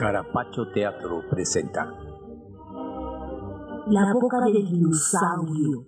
Carapacho Teatro presenta La boca del dinosaurio.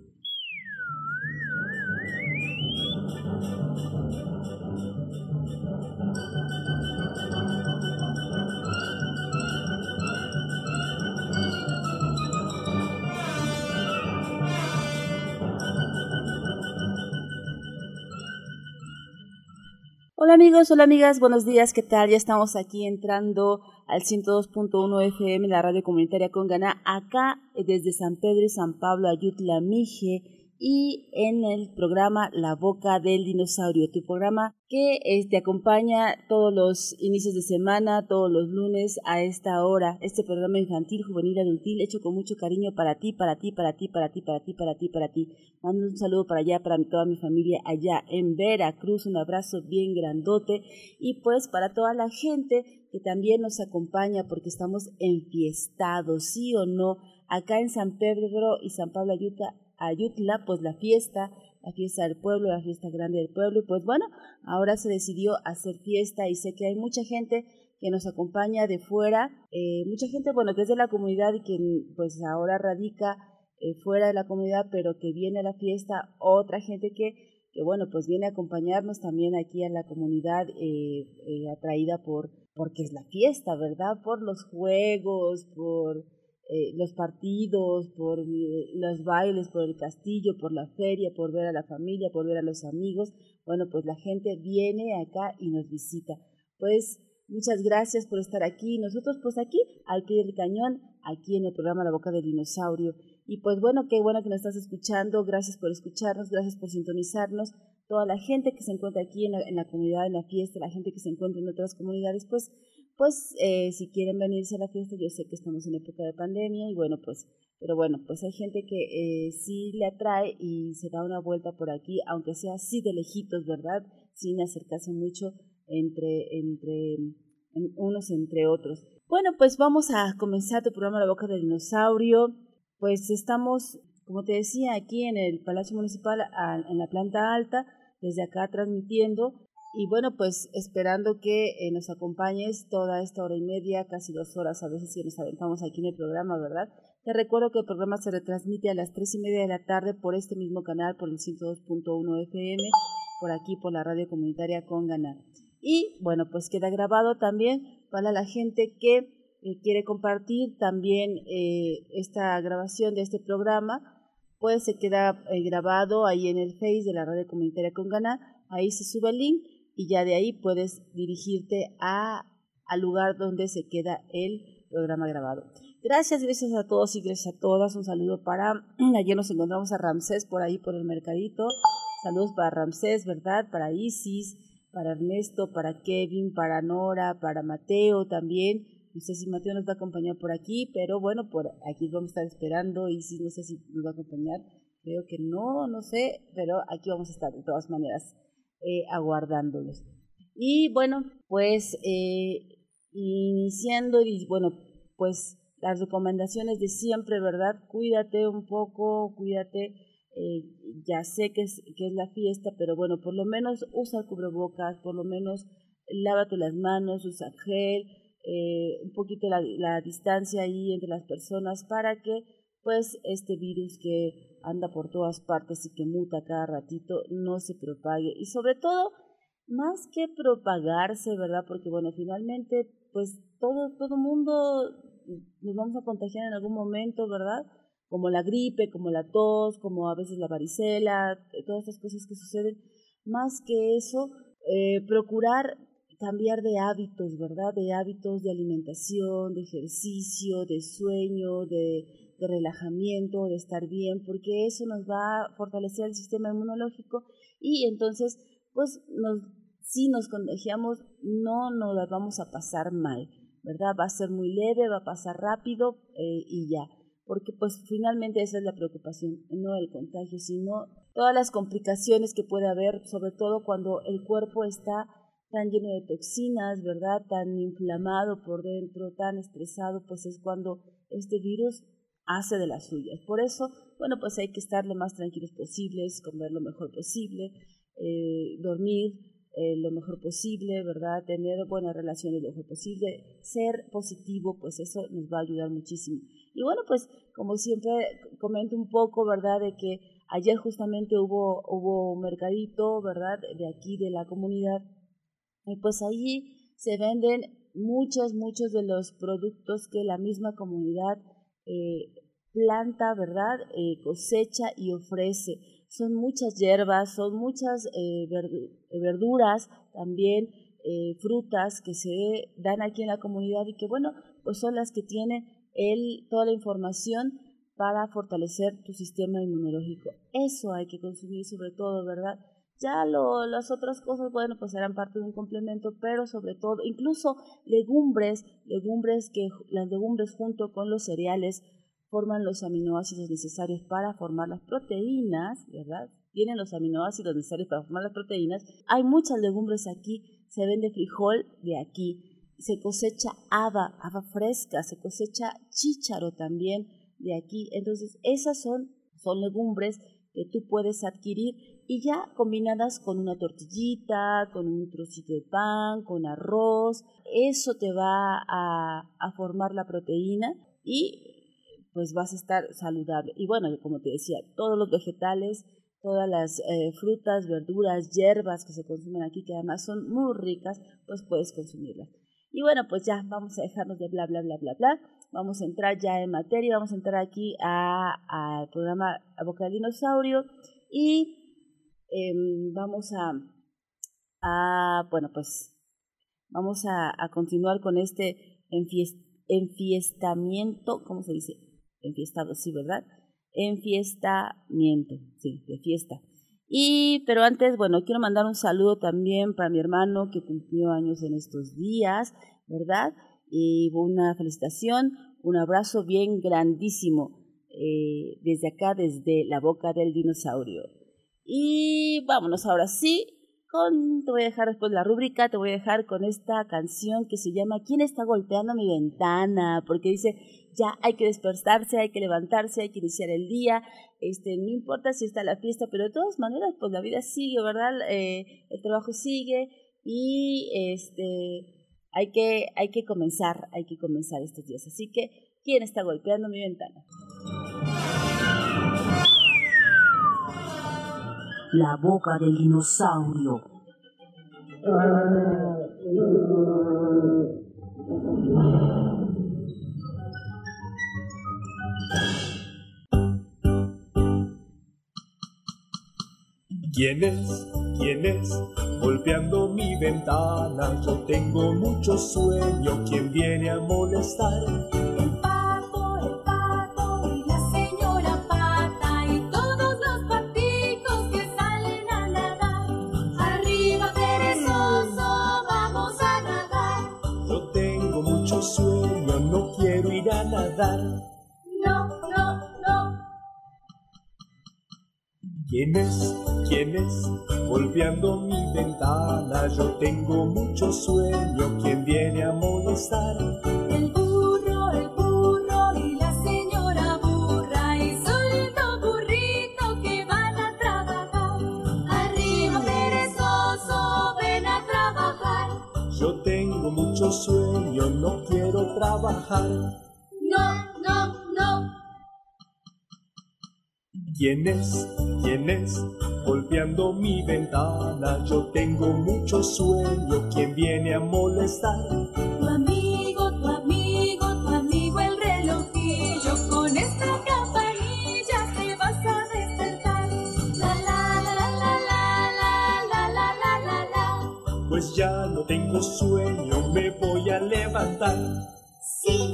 Hola amigos, hola amigas, buenos días, ¿qué tal? Ya estamos aquí entrando al 102.1 FM, la radio comunitaria Congana, acá desde San Pedro y San Pablo, Ayutla, Mije, y en el programa La Boca del Dinosaurio, tu programa que te acompaña todos los inicios de semana, todos los lunes a esta hora, este programa infantil, juvenil, adultil, hecho con mucho cariño para ti, para ti, para ti, para ti, para ti, para ti, para ti. Mando un saludo para allá, para toda mi familia allá en Veracruz, un abrazo bien grandote, y pues para toda la gente que también nos acompaña porque estamos enfiestados, ¿sí o no? Acá en San Pedro y San Pablo Ayutla, pues la fiesta del pueblo, la fiesta grande del pueblo, y pues bueno, ahora se decidió hacer fiesta y sé que hay mucha gente que nos acompaña de fuera, mucha gente, bueno, que es de la comunidad y que pues ahora radica fuera de la comunidad, pero que viene a la fiesta, otra gente que bueno, pues viene a acompañarnos también aquí a la comunidad, atraída porque es la fiesta, ¿verdad? Por los juegos, por los partidos, por los bailes, por el castillo, por la feria, por ver a la familia, por ver a los amigos. Bueno, pues la gente viene acá y nos visita. Pues muchas gracias por estar aquí. Nosotros pues aquí, al pie del cañón, aquí en el programa La Boca del Dinosaurio. Y pues bueno, qué bueno que nos estás escuchando. Gracias por escucharnos, gracias por sintonizarnos. Toda la gente que se encuentra aquí en la comunidad, en la fiesta, la gente que se encuentra en otras comunidades, pues si quieren venirse a la fiesta, yo sé que estamos en época de pandemia y bueno, pues, pero bueno, pues hay gente que sí le atrae y se da una vuelta por aquí, aunque sea así de lejitos, ¿verdad? Sin acercarse mucho unos entre otros. Bueno, pues vamos a comenzar tu programa La Boca del Dinosaurio. Pues estamos, como te decía, aquí en el Palacio Municipal, en la planta alta, desde acá transmitiendo. Y bueno, pues esperando que nos acompañes toda esta hora y media, casi 2 horas a veces que nos aventamos aquí en el programa, ¿verdad? Te recuerdo que el programa se retransmite a las 3:30 de la tarde por este mismo canal, por el 102.1 FM, por aquí, por la radio comunitaria Congana. Y bueno, pues queda grabado también para la gente que quiere compartir también esta grabación de este programa, pues se queda grabado ahí en el Face de la radio comunitaria Congana, ahí se sube el link y ya de ahí puedes dirigirte al lugar donde se queda el programa grabado. Gracias a todos y gracias a todas. Un saludo ayer nos encontramos a Ramsés por ahí por el mercadito. Saludos para Ramsés, ¿verdad? Para Isis, para Ernesto, para Kevin, para Nora, para Mateo también. No sé si Mateo nos va a acompañar por aquí, pero bueno, por aquí vamos a estar esperando. Isis no sé si nos va a acompañar. Creo que no sé, pero aquí vamos a estar de todas maneras. Aguardándolos. Y bueno, pues iniciando y bueno, pues las recomendaciones de siempre, ¿verdad? Cuídate un poco, cuídate, ya sé que es la fiesta, pero bueno, por lo menos usa el cubrebocas, por lo menos lávate las manos, usa gel, un poquito la distancia ahí entre las personas para que pues este virus que anda por todas partes y que muta cada ratito no se propague. Y sobre todo, más que propagarse, ¿verdad? Porque bueno, finalmente, pues todo mundo nos vamos a contagiar en algún momento, ¿verdad? Como la gripe, como la tos, como a veces la varicela, todas estas cosas que suceden. Más que eso, procurar cambiar de hábitos, ¿verdad? De hábitos de alimentación, de ejercicio, de sueño, de relajamiento, de estar bien, porque eso nos va a fortalecer el sistema inmunológico y entonces, pues, si nos contagiamos, no nos la vamos a pasar mal, ¿verdad? Va a ser muy leve, va a pasar rápido y ya, porque pues finalmente esa es la preocupación, no el contagio, sino todas las complicaciones que puede haber, sobre todo cuando el cuerpo está tan lleno de toxinas, ¿verdad? Tan inflamado por dentro, tan estresado, pues es cuando este virus hace de las suyas. Por eso, bueno, pues hay que estar lo más tranquilos posibles, comer lo mejor posible, dormir lo mejor posible, ¿verdad? Tener buenas relaciones lo mejor posible, ser positivo, pues eso nos va a ayudar muchísimo. Y bueno, pues como siempre comento un poco, ¿verdad? De que ayer justamente hubo un mercadito, ¿verdad? De aquí, de la comunidad, y pues allí se venden muchos de los productos que la misma comunidad planta, ¿verdad? Cosecha y ofrece. Son muchas hierbas, son muchas verduras, también frutas que se dan aquí en la comunidad y que bueno, pues son las que tienen toda la información para fortalecer tu sistema inmunológico. Eso hay que consumir sobre todo, ¿verdad? Ya las otras cosas, bueno, pues serán parte de un complemento, pero sobre todo, incluso legumbres que las legumbres junto con los cereales forman los aminoácidos necesarios para formar las proteínas, ¿verdad? Tienen los aminoácidos necesarios para formar las proteínas. Hay muchas legumbres aquí, se vende frijol de aquí, se cosecha haba fresca, se cosecha chícharo también de aquí. Entonces, esas son legumbres que tú puedes adquirir y ya combinadas con una tortillita, con un trocito de pan, con arroz, eso te va a formar la proteína y pues vas a estar saludable. Y bueno, como te decía, todos los vegetales, todas las frutas, verduras, hierbas que se consumen aquí, que además son muy ricas, pues puedes consumirlas. Y bueno, pues ya vamos a dejarnos de bla, bla, bla, bla, bla. Vamos a entrar ya en materia, vamos a entrar aquí al programa A Boca del Dinosaurio y vamos bueno, pues vamos a continuar con este enfiestamiento, ¿cómo se dice? Enfiestado, sí, ¿verdad? Enfiestamiento, sí, de fiesta. Pero antes, bueno, quiero mandar un saludo también para mi hermano que cumplió años en estos días, ¿verdad? Y una felicitación, un abrazo bien grandísimo desde acá, desde la Boca del Dinosaurio. Y vámonos ahora sí, te voy a dejar después la rúbrica, te voy a dejar con esta canción que se llama ¿Quién está golpeando mi ventana? Porque dice, ya hay que despertarse, hay que levantarse, hay que iniciar el día, no importa si está la fiesta, pero de todas maneras, pues la vida sigue, ¿verdad? El trabajo sigue y hay que comenzar estos días. Así que, ¿quién está golpeando mi ventana? La Boca del Dinosaurio. ¿Quién es golpeando mi ventana? Yo tengo mucho sueño. ¿Quién viene a molestar? El pato y la señora Pata y todos los paticos que salen a nadar. Arriba perezoso, vamos a nadar. Yo tengo mucho sueño, no quiero ir a nadar. No. ¿Quién es golpeando mi ventana? Yo tengo mucho sueño. ¿Quién viene a molestar? El burro y la señora burra y solito burrito que van a trabajar. Arriba perezoso, ven a trabajar. Yo tengo mucho sueño, no quiero trabajar. No. ¿Quién es golpeando mi ventana? Yo tengo mucho sueño. ¿Quién viene a molestar? Tu amigo el relojillo, con esta campanilla te vas a despertar. La la la la la la la la la la. Pues ya no tengo sueño, me voy a levantar. Sí.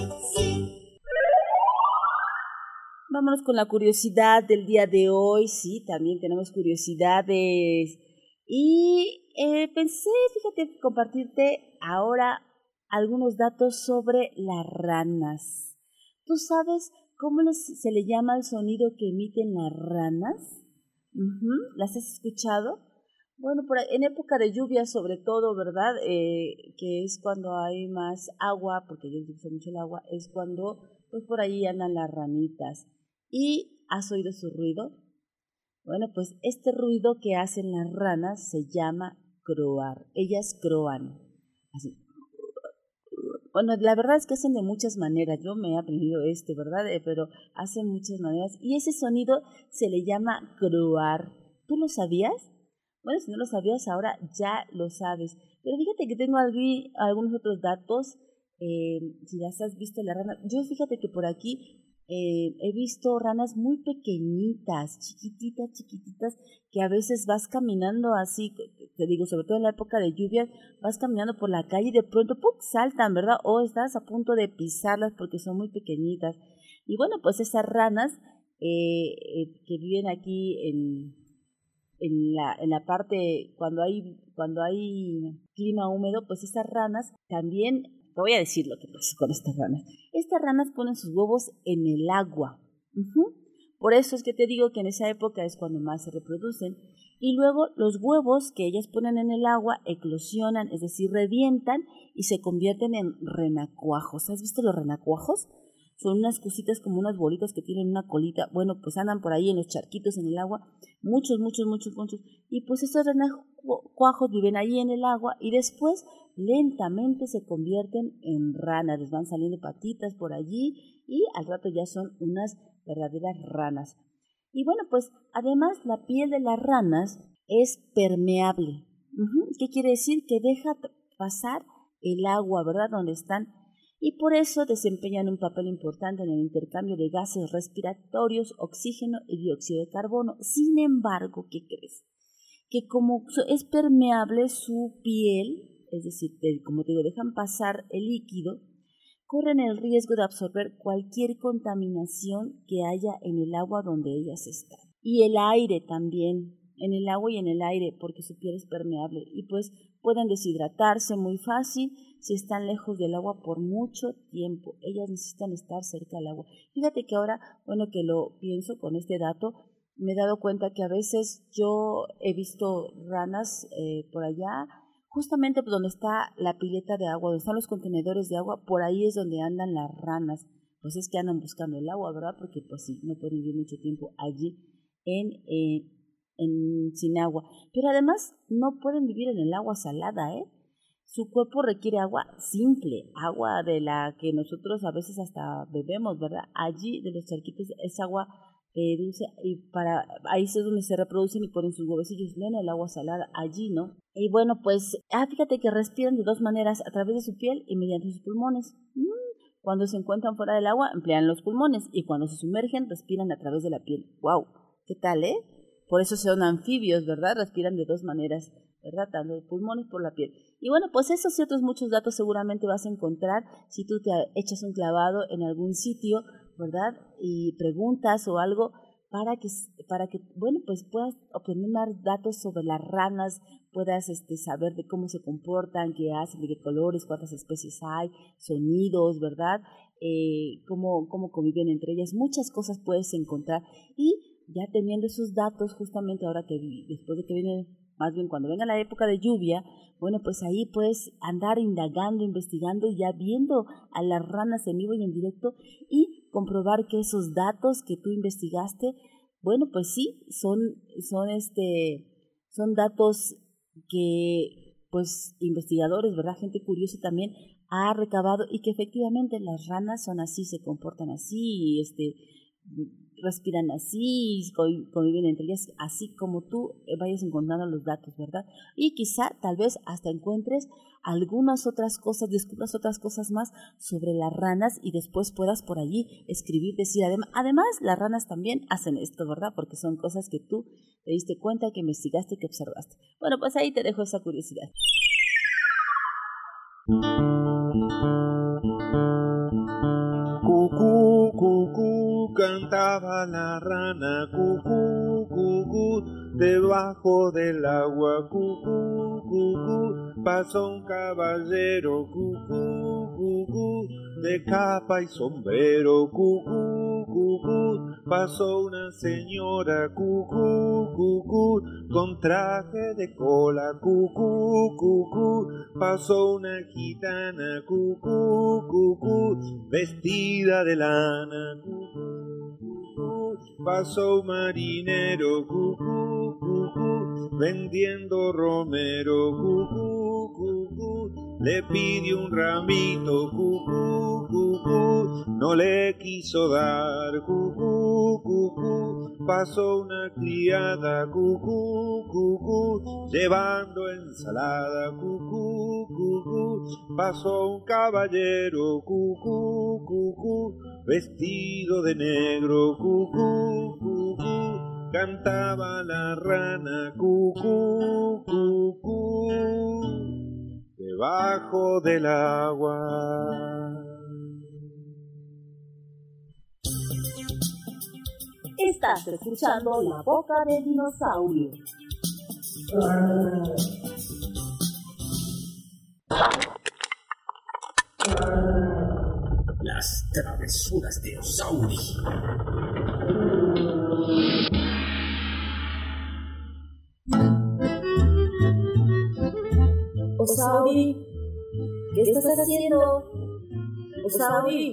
Vámonos con la curiosidad del día de hoy. Sí, también tenemos curiosidades. Y pensé, fíjate, compartirte ahora algunos datos sobre las ranas. ¿Tú sabes cómo se le llama el sonido que emiten las ranas? ¿Las has escuchado? Bueno, en época de lluvia sobre todo, ¿verdad? Que es cuando hay más agua, porque ellos usan mucho el agua, es cuando pues por ahí andan las ranitas. ¿Y has oído su ruido? Bueno, pues este ruido que hacen las ranas se llama croar. Ellas croan. Así. Bueno, la verdad es que hacen de muchas maneras. Yo me he aprendido ¿verdad? Pero hacen muchas maneras. Y ese sonido se le llama croar. ¿Tú lo sabías? Bueno, si no lo sabías, ahora ya lo sabes. Pero fíjate que tengo aquí algunos otros datos. Si las has visto las ranas. Yo fíjate que por aquí he visto ranas muy pequeñitas, chiquititas, que a veces vas caminando así, te digo, sobre todo en la época de lluvias, vas caminando por la calle y de pronto ¡pum!, saltan, ¿verdad? O estás a punto de pisarlas porque son muy pequeñitas. Y bueno, pues esas ranas que viven aquí en la parte, cuando hay clima húmedo, pues esas ranas también, te voy a decir lo que pasa con estas ranas. Estas ranas ponen sus huevos en el agua. Por eso es que te digo que en esa época es cuando más se reproducen. Y luego los huevos que ellas ponen en el agua eclosionan, es decir, revientan y se convierten en renacuajos. ¿Has visto los renacuajos? Son unas cositas como unas bolitas que tienen una colita. Bueno, pues andan por ahí en los charquitos en el agua. Muchos. Y pues esos renacuajos viven ahí en el agua y después lentamente se convierten en ranas. Les van saliendo patitas por allí y al rato ya son unas verdaderas ranas. Y bueno, pues además la piel de las ranas es permeable. ¿Qué quiere decir? Que deja pasar el agua, ¿verdad? Donde están. Y por eso desempeñan un papel importante en el intercambio de gases respiratorios, oxígeno y dióxido de carbono. Sin embargo, ¿qué crees? Que como es permeable su piel, es decir, como te digo, dejan pasar el líquido, corren el riesgo de absorber cualquier contaminación que haya en el agua donde ellas están. Y el aire también, en el agua y en el aire, porque su piel es permeable. Y pues pueden deshidratarse muy fácil si están lejos del agua por mucho tiempo. Ellas necesitan estar cerca del agua. Fíjate que ahora, bueno, que lo pienso con este dato, me he dado cuenta que a veces yo he visto ranas por allá, justamente donde está la pileta de agua, donde están los contenedores de agua, por ahí es donde andan las ranas. Pues es que andan buscando el agua, ¿verdad? Porque pues sí, no pueden vivir mucho tiempo allí sin agua. Pero además no pueden vivir en el agua salada, ¿eh? Su cuerpo requiere agua simple, agua de la que nosotros a veces hasta bebemos, ¿verdad? Allí de los charquitos es agua dulce y ahí es donde se reproducen y ponen sus huevecillos, no en el agua salada, allí, ¿no? Y bueno, pues, fíjate que respiran de dos maneras, a través de su piel y mediante sus pulmones. Cuando se encuentran fuera del agua, emplean los pulmones y cuando se sumergen, respiran a través de la piel. ¡Wow! ¿Qué tal, Por eso son anfibios, ¿verdad? Respiran de dos maneras, ¿verdad? Tanto de pulmones por la piel. Y bueno, pues esos y otros muchos datos seguramente vas a encontrar si tú te echas un clavado en algún sitio, ¿verdad? Y preguntas o algo para que bueno, pues puedas obtener más datos sobre las ranas, puedas saber de cómo se comportan, qué hacen, de qué colores, cuántas especies hay, sonidos, ¿verdad? Cómo conviven entre ellas, muchas cosas puedes encontrar. Y ya teniendo esos datos, justamente ahora que después de que viene, más bien cuando venga la época de lluvia, bueno, pues ahí puedes andar indagando, investigando y ya viendo a las ranas en vivo y en directo y comprobar que esos datos que tú investigaste, bueno, pues sí, son datos que, pues, investigadores, ¿verdad? Gente curiosa también ha recabado y que efectivamente las ranas son así, se comportan así, respiran así, conviven entre ellas, así como tú vayas encontrando los datos, ¿verdad? Y quizá, tal vez, hasta encuentres algunas otras cosas, descubras otras cosas más sobre las ranas y después puedas por allí escribir, decir, además, las ranas también hacen esto, ¿verdad? Porque son cosas que tú te diste cuenta, que investigaste, que observaste. Bueno, pues ahí te dejo esa curiosidad. Cucú, cucú, cantaba la rana, cucú, cucú, debajo del agua, cucú, cucú, pasó un caballero, cucú, cucú, de capa y sombrero, cucú, cucú, pasó una señora, cucú, cucú, con traje de cola, cucú, cucú, pasó una gitana, cucú, cucú, vestida de lana, cucú, cucú, pasó un marinero, cucú, cucú, vendiendo romero, cucú, cucú, le pidió un ramito, cucú, cucú, no le quiso dar, cucú, cucú, pasó una criada, cucú, cucú, llevando ensalada, cucú, cucú, pasó un caballero, cucú, cucú, vestido de negro, cucú, cucú, cantaba la rana, cucú, cucú, debajo del agua. Estás escuchando La Boca del Dinosaurio. Las travesuras de Osauri. Osauri, ¿qué estás haciendo? Osauri.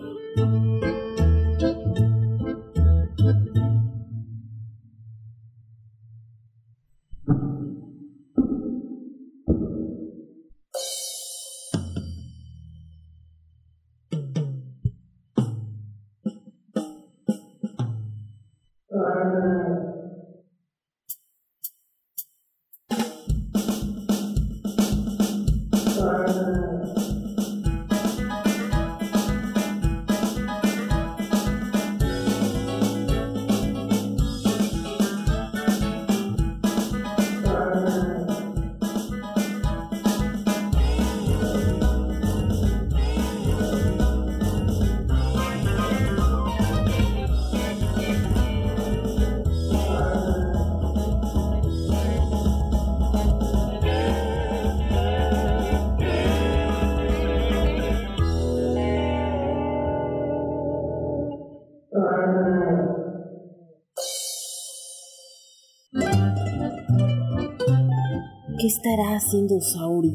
¿Qué estará haciendo Osauri?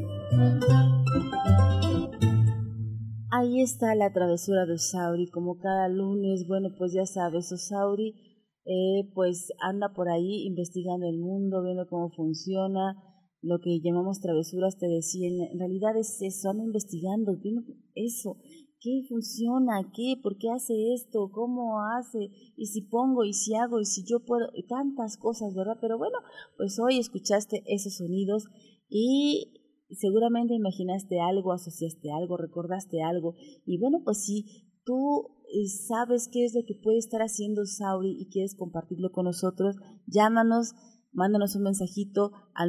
Ahí está la travesura de Osauri, como cada lunes. Bueno, pues ya sabes, Osauri pues anda por ahí investigando el mundo, viendo cómo funciona, lo que llamamos travesuras, te decía, en realidad es eso, anda investigando, viendo eso, qué funciona, qué, por qué hace esto, cómo hace, y si pongo, y si hago, y si yo puedo, y tantas cosas, ¿verdad? Pero bueno, pues hoy escuchaste esos sonidos y seguramente imaginaste algo, asociaste algo, recordaste algo, y bueno, pues si tú sabes qué es lo que puede estar haciendo Osauri y quieres compartirlo con nosotros, llámanos, mándanos un mensajito al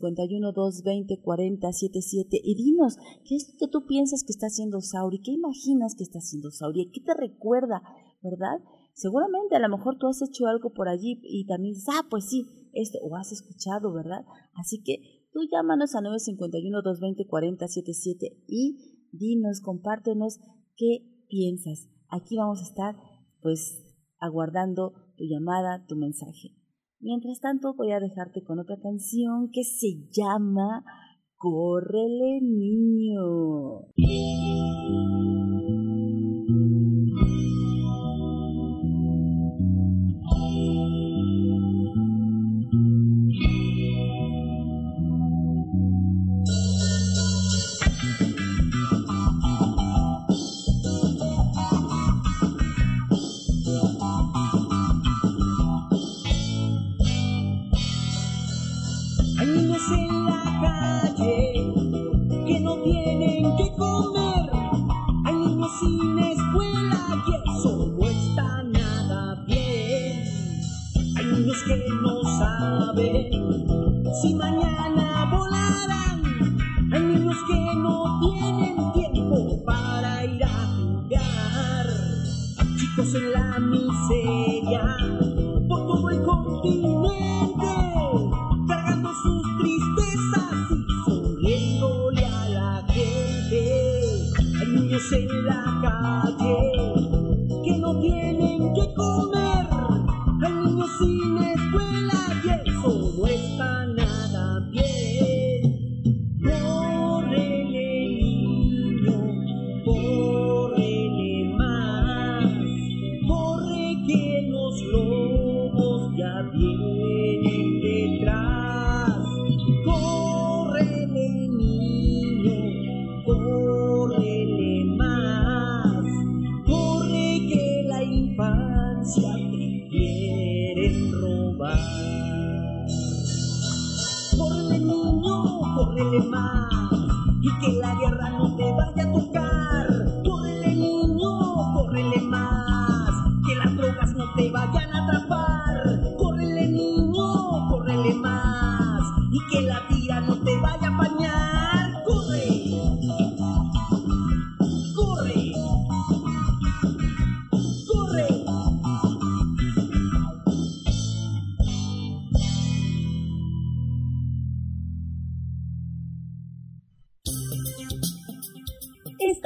951-220-4077 y dinos qué es lo que tú piensas que está haciendo Osauri, qué imaginas que está haciendo Osauri, qué te recuerda, ¿verdad? Seguramente a lo mejor tú has hecho algo por allí y también dices, pues sí, esto, o has escuchado, ¿verdad? Así que tú llámanos al 951-220-4077 y dinos, compártenos qué piensas. Aquí vamos a estar, pues, aguardando tu llamada, tu mensaje. Mientras tanto, voy a dejarte con otra canción que se llama Córrele, niño. Hay niños en la calle que no tienen que comer. Hay niños sin escuela y eso no está nada bien. Hay niños que no saben si mañana volarán. Hay niños que no tienen tiempo para ir a jugar. Chicos en la miseria por todo el continente, cargando sus tristezas y sonriéndole a la gente. Hay niños en la calle que no tienen que comer. Hay niños sin escuela y eso no está nada bien. Córrele, niño, córrele más. Corre que los lobos ya vienen detrás.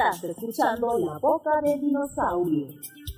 Estás escuchando La Boca del Dinosaurio.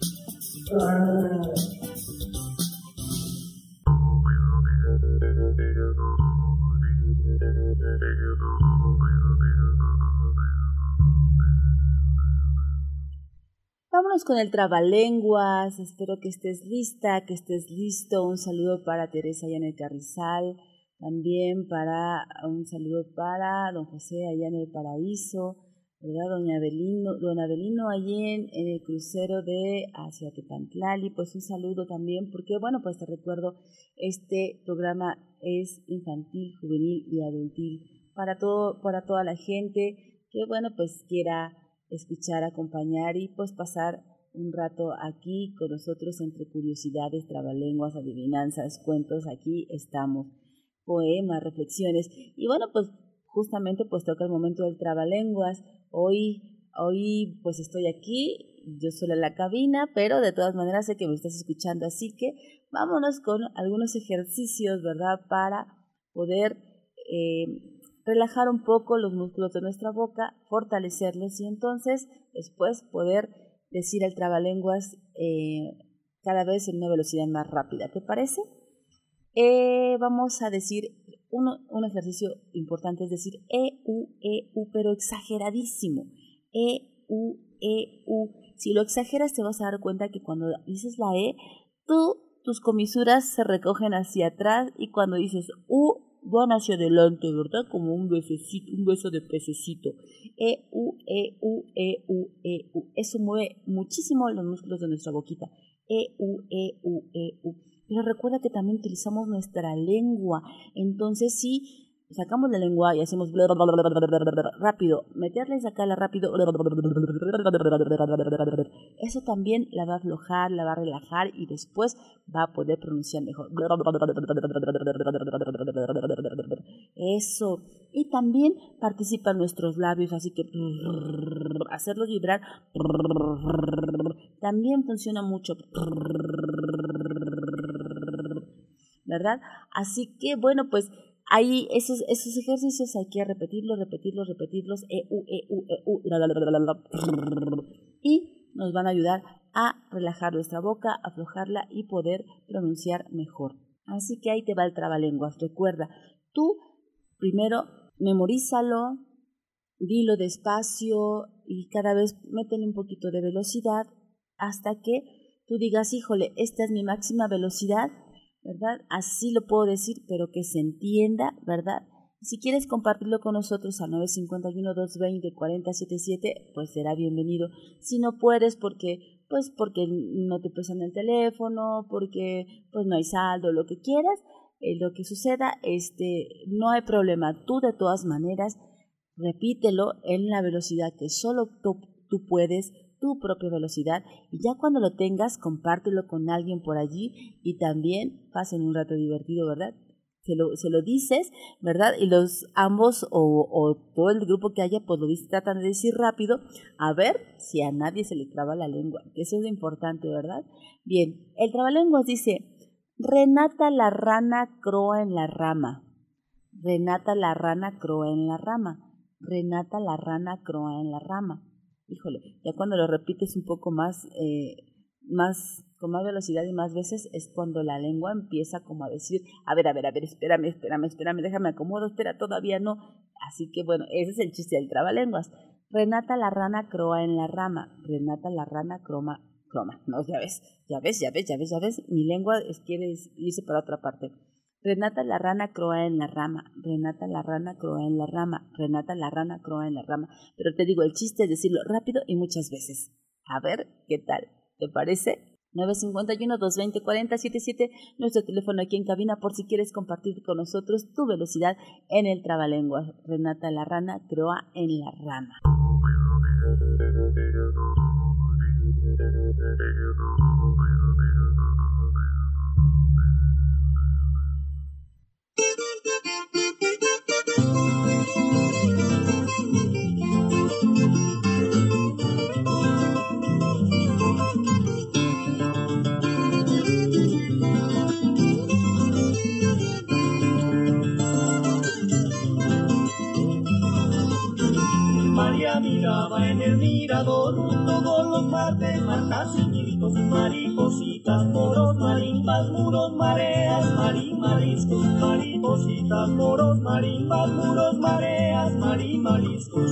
Vámonos con el trabalenguas. Espero que estés lista, que estés listo. Un saludo para Teresa allá en el Carrizal. También un saludo para don José allá en el Paraíso, ¿verdad? Don Avelino allí en el crucero de hacia Tepantlali. Pues un saludo también, porque bueno, pues te recuerdo, este programa es infantil, juvenil y adultil para toda la gente que bueno, pues quiera escuchar, acompañar y pues pasar un rato aquí con nosotros entre curiosidades, trabalenguas, adivinanzas, cuentos. Aquí estamos, poemas, reflexiones. Y bueno, pues justamente pues toca el momento del trabalenguas. Hoy pues estoy aquí, yo sola en la cabina, pero de todas maneras sé que me estás escuchando, así que vámonos con algunos ejercicios, ¿verdad? Para poder relajar un poco los músculos de nuestra boca, fortalecerlos y entonces después poder decir el trabalenguas cada vez en una velocidad más rápida. ¿Te parece? Vamos a decir un ejercicio importante, es decir, pero exageradísimo. Si lo exageras te vas a dar cuenta que cuando dices la tus comisuras se recogen hacia atrás y cuando dices van hacia adelante, ¿verdad? Como un beso de pececito. Eso mueve muchísimo los músculos de nuestra boquita. Pero recuerda que también utilizamos nuestra lengua. Entonces, si sacamos la lengua y hacemos rápido, meterla y sacarla rápido, eso también la va a aflojar, la va a relajar y después va a poder pronunciar mejor. Eso. Y también participan nuestros labios, así que hacerlos vibrar también funciona mucho, ¿verdad? Así que bueno, pues ahí esos ejercicios hay que repetirlos. Y nos van a ayudar a relajar nuestra boca, aflojarla y poder pronunciar mejor. Así que ahí te va el trabalenguas. Recuerda, tú primero memorízalo, dilo despacio y cada vez métele un poquito de velocidad hasta que tú digas, híjole, esta es mi máxima velocidad, ¿verdad? Así lo puedo decir, pero que se entienda, ¿verdad? Si quieres compartirlo con nosotros al 951-220-4077, pues será bienvenido. Si no puedes porque no te prestan el teléfono, porque pues no hay saldo, lo que quieras, lo que suceda, no hay problema. Tú de todas maneras repítelo en la velocidad que solo tú puedes, tu propia velocidad, y ya cuando lo tengas, compártelo con alguien por allí y también pasen un rato divertido, ¿verdad? Se lo dices, ¿verdad? Y los ambos o todo el grupo que haya, pues tratan de decir rápido, a ver si a nadie se le traba la lengua, que eso es lo importante, ¿verdad? Bien, el trabalenguas dice, Renata la rana croa en la rama. Renata la rana croa en la rama. Renata la rana croa en la rama. Híjole, ya cuando lo repites un poco más con más velocidad y más veces es cuando la lengua empieza como a decir, a ver, espérame, déjame acomodo, espera, todavía no. Así que bueno, ese es el chiste del trabalenguas. Renata la rana croa en la rama. Renata la rana croma. No, ya ves, mi lengua quiere irse para otra parte. Renata la rana croa en la rama, Renata la rana croa en la rama, Renata la rana croa en la rama. Pero te digo, el chiste es decirlo rápido y muchas veces. A ver, ¿qué tal? ¿Te parece? 951-220-4077, nuestro teléfono aquí en cabina por si quieres compartir con nosotros tu velocidad en el trabalenguas. Renata la rana croa en la rama. María, mira, mirador. Todos los martes, marcas y gritos, maripositas, moros, marimbas, muros, mareas, mariscos, maripositas, moros, marimbas, muros, mareas, mariscos.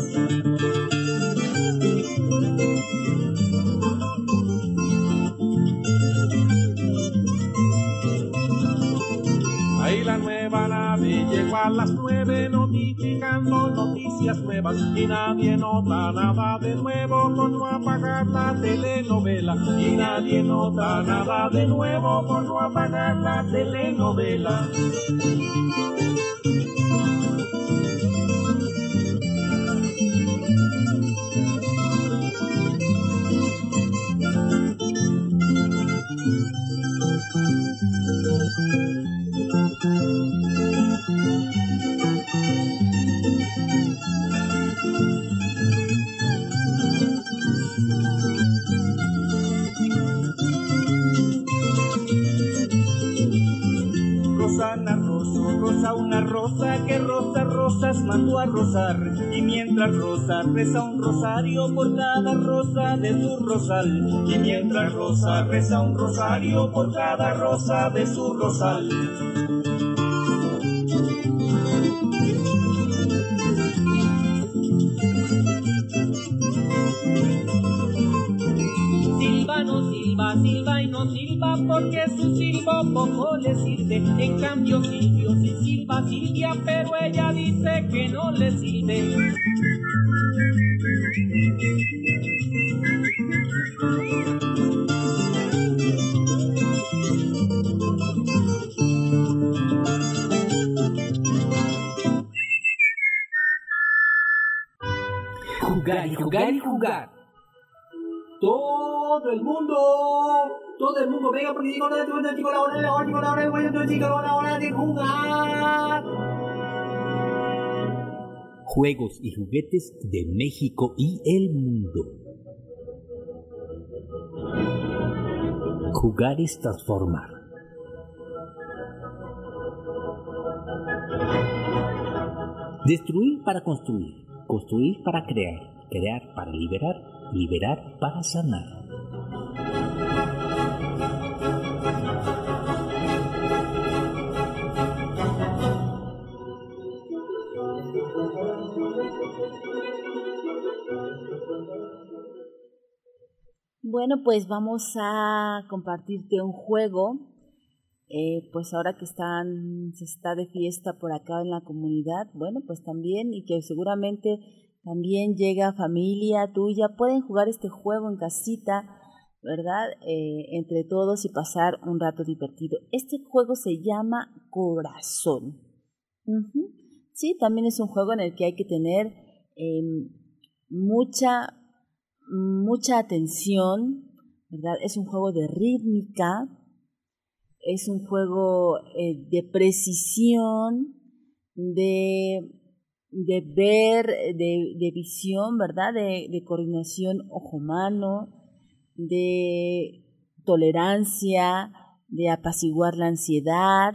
Ahí la nueva nave llegó a las 9 notificando noticias nuevas y nadie nota nada de nuevo por no apagar la telenovela. Y nadie nota nada de nuevo por no apagar la telenovela. Rosa, una rosa que rosa rosas mandó a rozar. Y mientras Rosa reza un rosario por cada rosa de su rosal. Y mientras Rosa reza un rosario por cada rosa de su rosal. Silba y no silba porque su silbo poco le sirve. En cambio Silvio sí silba Silvia, pero ella dice que no le sirve. Jugar y jugar y jugar. Todo el mundo, venga, porque llegó la hora de jugar. Juegos y juguetes de México y el mundo. Jugar es transformar. Destruir para construir, construir para crear, crear para liberar, liberar para sanar. Bueno, pues vamos a compartirte un juego. Pues ahora que se está de fiesta por acá en la comunidad, bueno, pues también, y que seguramente también llega familia tuya, pueden jugar este juego en casita, ¿verdad? Entre todos y pasar un rato divertido. Este juego se llama Corazón. Sí, también es un juego en el que hay que tener mucha atención, ¿verdad? Es un juego de rítmica, es un juego de precisión, de ver, de visión, ¿verdad? De coordinación ojo-mano, de tolerancia, de apaciguar la ansiedad,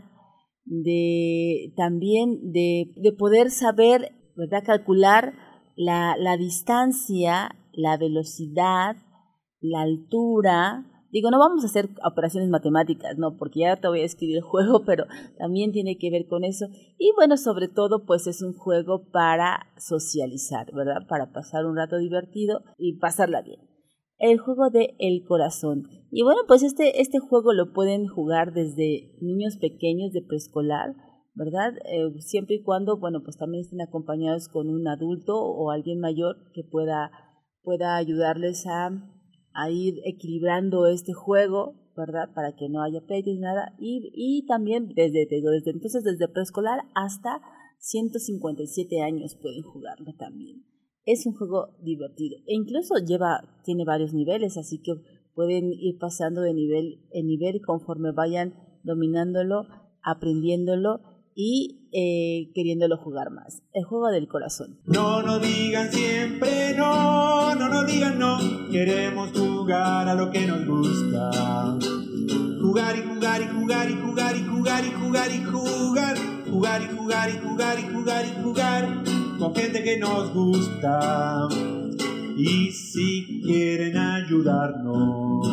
también de poder saber, ¿verdad? Calcular la distancia, la velocidad, la altura. Digo, no vamos a hacer operaciones matemáticas, no, porque ya te voy a escribir el juego, pero también tiene que ver con eso. Y bueno, sobre todo, pues es un juego para socializar, ¿verdad? Para pasar un rato divertido y pasarla bien. El juego de El Corazón. Y bueno, pues este juego lo pueden jugar desde niños pequeños de preescolar, ¿verdad? Siempre y cuando, bueno, pues también estén acompañados con un adulto o alguien mayor que pueda ayudarles a ir equilibrando este juego, ¿verdad? Para que no haya pleitos ni nada. Y también desde preescolar hasta 157 años pueden jugarlo también. Es un juego divertido e incluso tiene varios niveles, así que pueden ir pasando de nivel en nivel conforme vayan dominándolo, aprendiéndolo y queriéndolo jugar más. El juego del corazón. No nos digan siempre no, no nos digan no. Queremos jugar a lo que nos gusta. Jugar y jugar y jugar y jugar y jugar y jugar y jugar. Jugar y jugar y jugar y jugar y jugar con gente que nos gusta. Y si quieren ayudarnos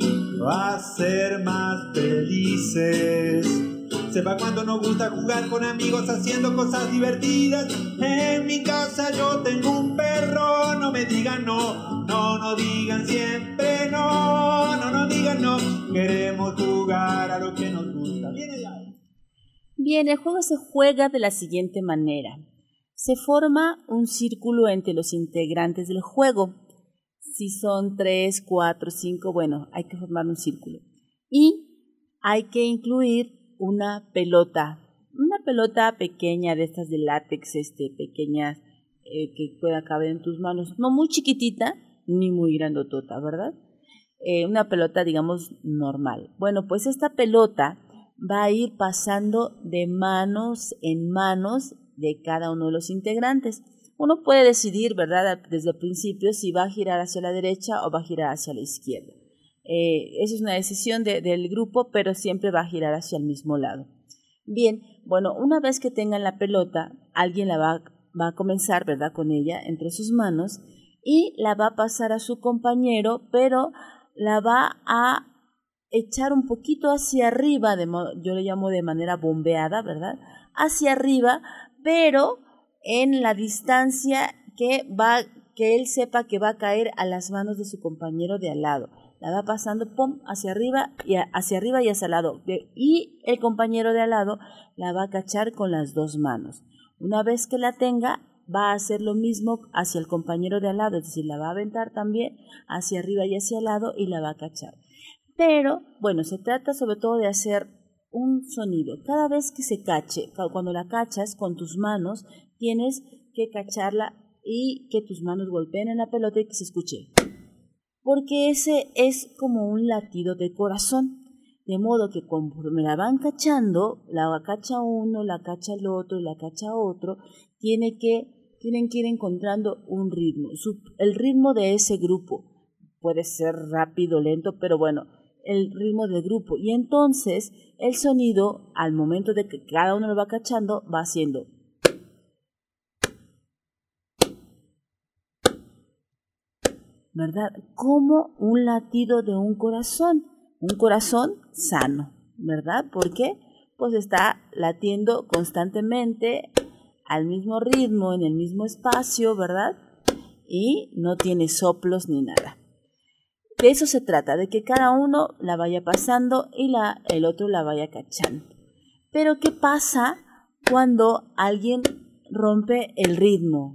a ser más felices, sepa cuando nos gusta jugar con amigos haciendo cosas divertidas. En mi casa yo tengo un perro, no me digan no, no digan siempre no, no digan no. Queremos jugar a lo que nos gusta. Viene ya. Bien, el juego se juega de la siguiente manera. Se forma un círculo entre los integrantes del juego. Si son 3, 4, 5, bueno, hay que formar un círculo. Y hay que incluir una pelota pequeña de estas de látex, pequeñas, que pueda caber en tus manos. No muy chiquitita, ni muy grandotota, ¿verdad? Una pelota, digamos, normal. Bueno, pues esta pelota va a ir pasando de manos en manos de cada uno de los integrantes. Uno puede decidir, ¿verdad?, desde el principio si va a girar hacia la derecha o va a girar hacia la izquierda. Esa es una decisión del grupo, pero siempre va a girar hacia el mismo lado. Bien, bueno, una vez que tengan la pelota, alguien la va a comenzar, ¿verdad?, con ella entre sus manos y la va a pasar a su compañero, pero la va a echar un poquito hacia arriba, yo le llamo de manera bombeada, ¿verdad?, hacia arriba, pero en la distancia que él sepa que va a caer a las manos de su compañero de al lado. La va pasando hacia arriba y hacia el lado. Y el compañero de al lado la va a cachar con las dos manos. Una vez que la tenga, va a hacer lo mismo hacia el compañero de al lado, es decir, la va a aventar también hacia arriba y hacia el lado y la va a cachar. Pero, bueno, se trata sobre todo de hacer un sonido. Cada vez que se cache, cuando la cachas con tus manos, tienes que cacharla y que tus manos golpeen en la pelota y que se escuche. Porque ese es como un latido de corazón. De modo que conforme la van cachando, la cacha uno, la cacha el otro y la cacha otro, tienen que ir encontrando un ritmo. El ritmo de ese grupo puede ser rápido, lento, pero bueno, el ritmo del grupo. Y entonces el sonido, al momento de que cada uno lo va cachando, va haciendo. ¿Verdad? Como un latido de un corazón sano, ¿verdad? ¿Por qué? Pues está latiendo constantemente al mismo ritmo, en el mismo espacio, ¿verdad? Y no tiene soplos ni nada. De eso se trata, de que cada uno la vaya pasando y el otro la vaya cachando. Pero ¿qué pasa cuando alguien rompe el ritmo?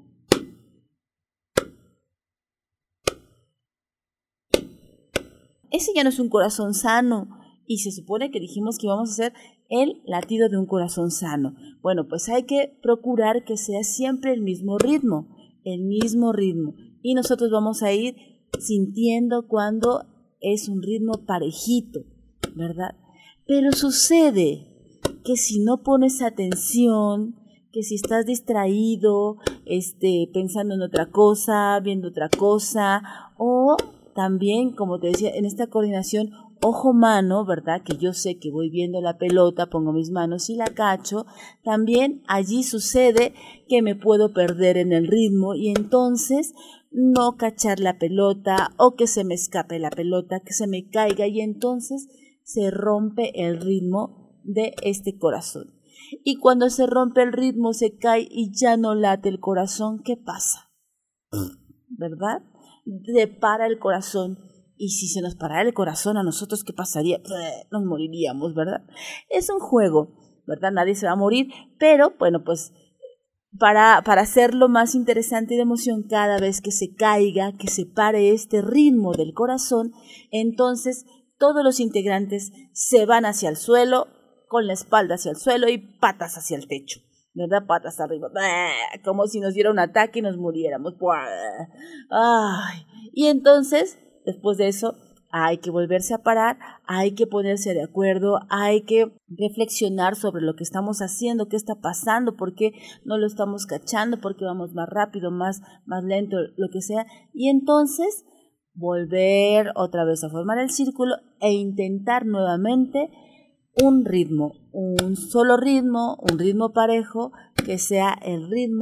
Ese ya no es un corazón sano y se supone que dijimos que íbamos a hacer el latido de un corazón sano. Bueno, pues hay que procurar que sea siempre el mismo ritmo y nosotros vamos a ir sintiendo cuando es un ritmo parejito, ¿verdad? Pero sucede que si no pones atención, que si estás distraído, pensando en otra cosa, viendo otra cosa, o también, como te decía, en esta coordinación ojo-mano, ¿verdad? Que yo sé que voy viendo la pelota, pongo mis manos y la cacho, también allí sucede que me puedo perder en el ritmo y entonces no cachar la pelota o que se me escape la pelota, que se me caiga y entonces se rompe el ritmo de este corazón. Y cuando se rompe el ritmo, se cae y ya no late el corazón, ¿qué pasa? ¿Verdad? Se para el corazón. Y si se nos parara el corazón, ¿a nosotros qué pasaría? Nos moriríamos, ¿verdad? Es un juego, ¿verdad? Nadie se va a morir, pero bueno, pues para hacerlo más interesante y de emoción, cada vez que se caiga, que se pare este ritmo del corazón, entonces todos los integrantes se van hacia el suelo, con la espalda hacia el suelo y patas hacia el techo, ¿verdad? Patas arriba, como si nos diera un ataque y nos muriéramos. ¡Ay! Y entonces, después de eso, hay que volverse a parar, hay que ponerse de acuerdo, hay que reflexionar sobre lo que estamos haciendo, qué está pasando, por qué no lo estamos cachando, por qué vamos más rápido, más lento, lo que sea. Y entonces, volver otra vez a formar el círculo e intentar nuevamente un solo ritmo, un ritmo parejo, que sea el ritmo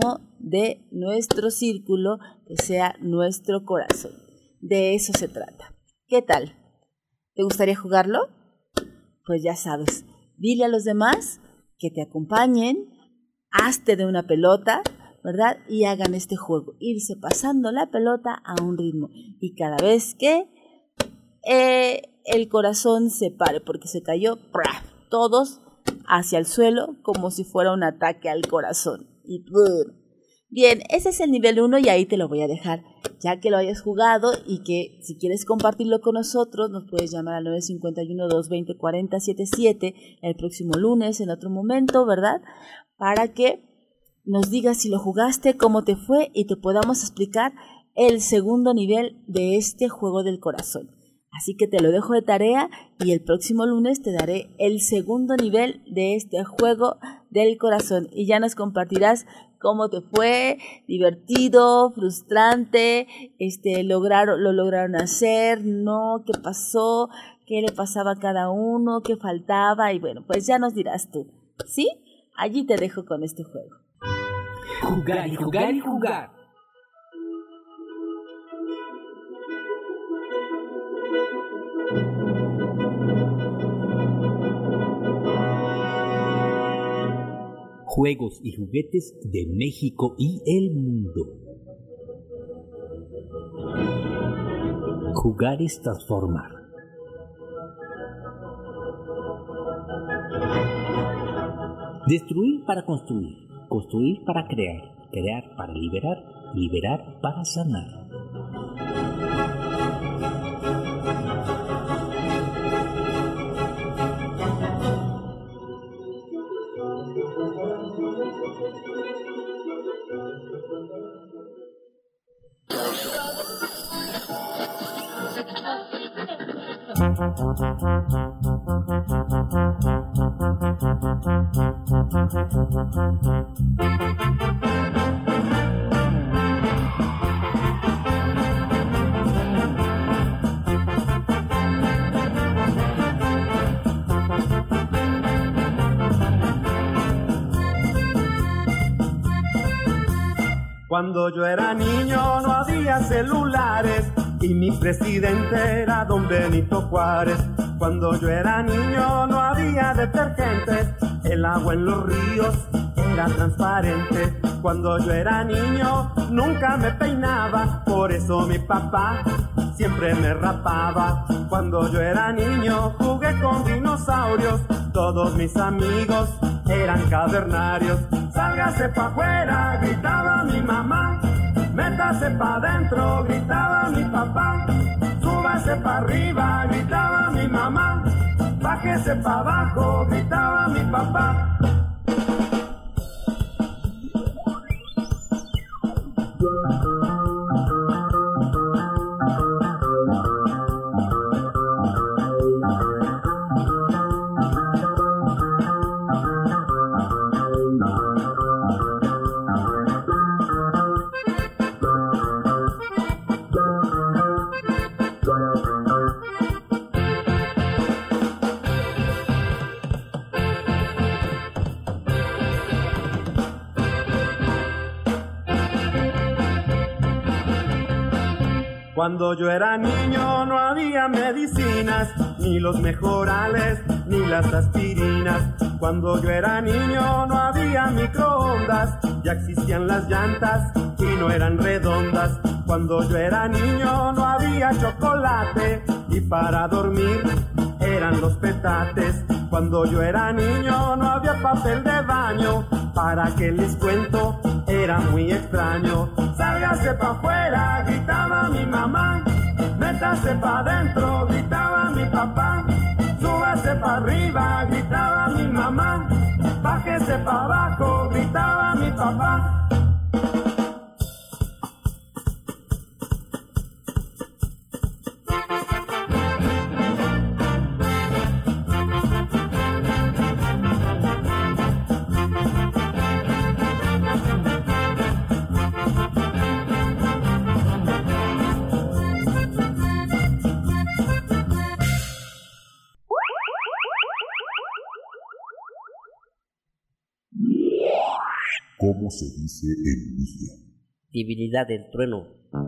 de nuestro círculo, que sea nuestro corazón. De eso se trata. ¿Qué tal? ¿Te gustaría jugarlo? Pues ya sabes, dile a los demás que te acompañen, hazte de una pelota, ¿verdad? Y hagan este juego, irse pasando la pelota a un ritmo. Y cada vez que el corazón se pare porque se cayó, ¡praf!, todos hacia el suelo como si fuera un ataque al corazón. Y ¡pum! Bien, ese es el nivel 1 y ahí te lo voy a dejar, ya que lo hayas jugado y que si quieres compartirlo con nosotros, nos puedes llamar al 951-220-4077 el próximo lunes, en otro momento, ¿verdad? Para que nos digas si lo jugaste, cómo te fue y te podamos explicar el segundo nivel de este juego del corazón. Así que te lo dejo de tarea y el próximo lunes te daré el segundo nivel de este juego del corazón y ya nos compartirás cómo te fue, divertido, frustrante, lo lograron hacer, no, qué pasó, qué le pasaba a cada uno, qué faltaba y bueno, pues ya nos dirás tú, ¿sí? Allí te dejo con este juego. Jugar y jugar y jugar. Juegos y juguetes de México y el mundo. Jugar es transformar. Destruir para construir, construir para crear, crear para liberar, liberar para sanar. Cuando yo era niño no había celulares y mi presidente era don Benito Juárez. Cuando yo era niño no había detergentes, el agua en los ríos era transparente. Cuando yo era niño nunca me peinaba, por eso mi papá siempre me rapaba. Cuando yo era niño jugué con dinosaurios, todos mis amigos eran cavernarios. Sálgase pa' afuera, gritaba mi mamá. Métase pa' adentro, gritaba mi papá. Súbase pa' arriba, gritaba mi mamá. Bájese pa' abajo, gritaba mi papá. Cuando yo era niño no había medicinas, ni los mejorales, ni las aspirinas. Cuando yo era niño no había microondas, ya existían las llantas y no eran redondas. Cuando yo era niño no había chocolate y para dormir eran los petates. Cuando yo era niño no había papel de baño, para que les cuento, era muy extraño. Sálgase pa' afuera, gritaba mi mamá. Métase pa' adentro, gritaba mi papá. Súbase pa' arriba, gritaba mi mamá. Bájese pa' abajo, gritaba mi papá. ¿Cómo se dice en Mije? Divinidad del trueno.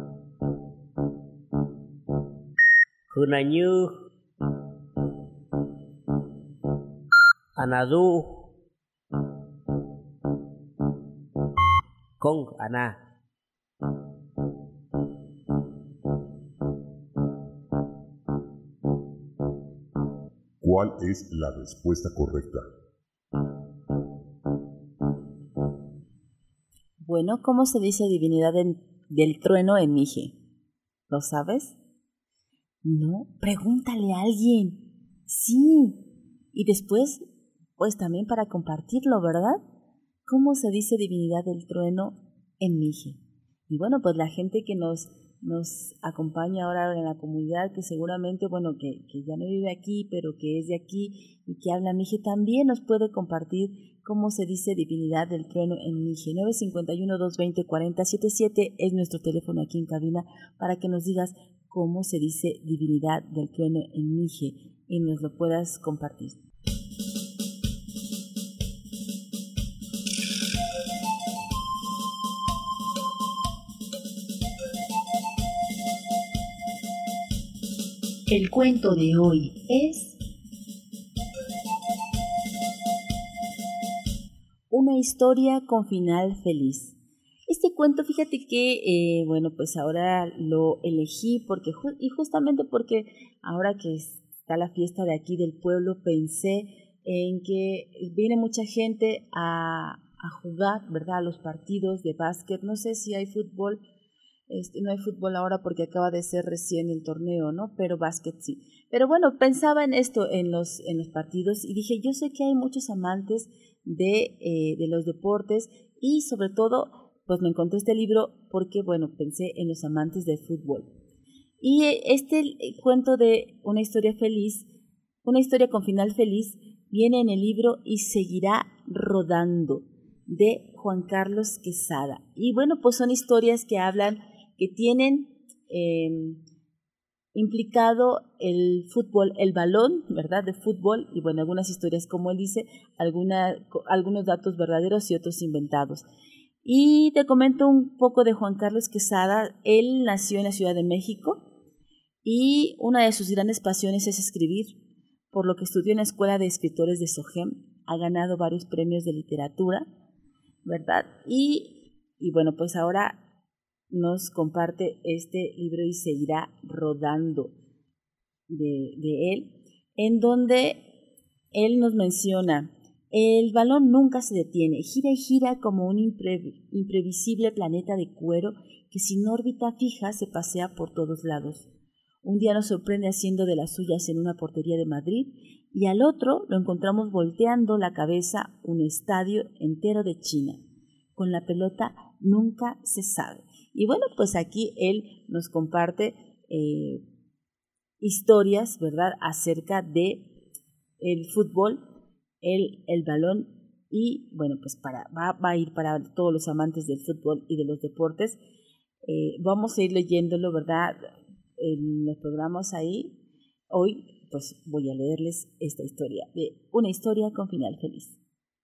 Hunañu. Anadu. Kong Ana. ¿Cuál es la respuesta correcta? Bueno, ¿cómo se dice divinidad del trueno en Mije? ¿Lo sabes? No, pregúntale a alguien. Sí. Y después, pues también para compartirlo, ¿verdad? ¿Cómo se dice divinidad del trueno en Mije? Y bueno, pues la gente que nos acompaña ahora en la comunidad, que seguramente, bueno, que ya no vive aquí, pero que es de aquí y que habla Mije, también nos puede compartir cómo se dice divinidad del trueno en Mije. 951-220-4077 es nuestro teléfono aquí en cabina para que nos digas cómo se dice divinidad del trueno en Mije y nos lo puedas compartir. El cuento de hoy es una historia con final feliz. Este cuento, fíjate que, bueno, pues ahora lo elegí porque justamente porque ahora que está la fiesta de aquí del pueblo, pensé en que viene mucha gente a jugar, ¿verdad? A los partidos de básquet. No sé si hay fútbol. No hay fútbol ahora porque acaba de ser recién el torneo, ¿no? Pero básquet sí. Pero bueno, pensaba en esto, en los partidos, y dije, yo sé que hay muchos amantes de los deportes y sobre todo, pues me encontré este libro porque, bueno, pensé en los amantes del fútbol. Y este cuento de una historia feliz, una historia con final feliz, viene en el libro Y seguirá rodando, de Juan Carlos Quesada. Y bueno, pues son historias que hablan, que tienen implicado el fútbol, el balón, ¿verdad?, de fútbol, y bueno, algunas historias, como él dice, algunos datos verdaderos y otros inventados. Y te comento un poco de Juan Carlos Quesada. Él nació en la Ciudad de México y una de sus grandes pasiones es escribir, por lo que estudió en la Escuela de Escritores de Sogem, ha ganado varios premios de literatura, ¿verdad? Y bueno, pues ahora nos comparte este libro Y seguirá rodando de él, en donde él nos menciona: el balón nunca se detiene, gira y gira como un imprevisible planeta de cuero que sin órbita fija se pasea por todos lados. Un día nos sorprende haciendo de las suyas en una portería de Madrid y al otro lo encontramos volteando la cabeza un estadio entero de China. Con la pelota nunca se sabe. Y bueno, pues aquí él nos comparte historias, ¿verdad?, acerca de el fútbol, el balón, y bueno, pues va a ir para todos los amantes del fútbol y de los deportes. Vamos a ir leyéndolo, ¿verdad?, en los programas ahí. Hoy pues voy a leerles esta historia, de una historia con final feliz.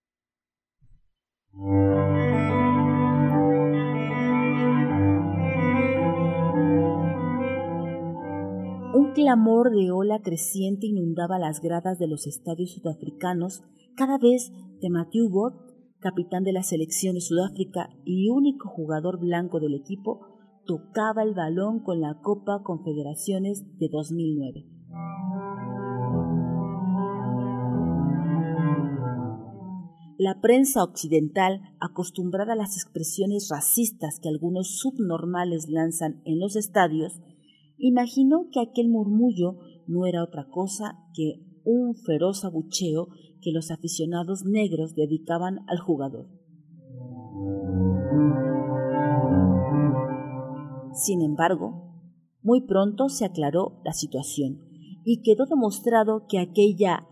Un clamor de ola creciente inundaba las gradas de los estadios sudafricanos cada vez que Matthew Bott, capitán de la selección de Sudáfrica y único jugador blanco del equipo, tocaba el balón con la Copa Confederaciones de 2009. La prensa occidental, acostumbrada a las expresiones racistas que algunos subnormales lanzan en los estadios, imaginó que aquel murmullo no era otra cosa que un feroz abucheo que los aficionados negros dedicaban al jugador. Sin embargo, muy pronto se aclaró la situación y quedó demostrado que aquella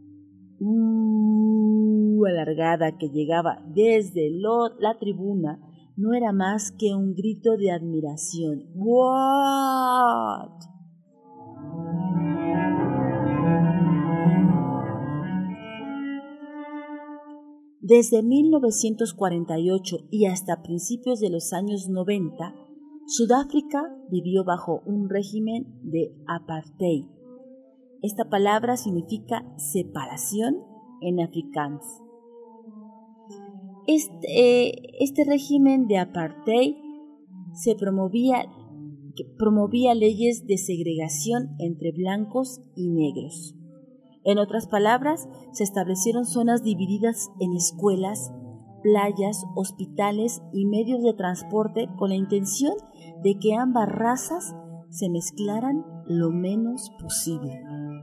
alargada que llegaba desde la tribuna no era más que un grito de admiración. ¿What? Desde 1948 y hasta principios de los años 90, Sudáfrica vivió bajo un régimen de apartheid. Esta palabra significa separación en afrikaans. Este régimen de apartheid promovía leyes de segregación entre blancos y negros. En otras palabras, se establecieron zonas divididas en escuelas, playas, hospitales y medios de transporte con la intención de que ambas razas se mezclaran lo menos posible.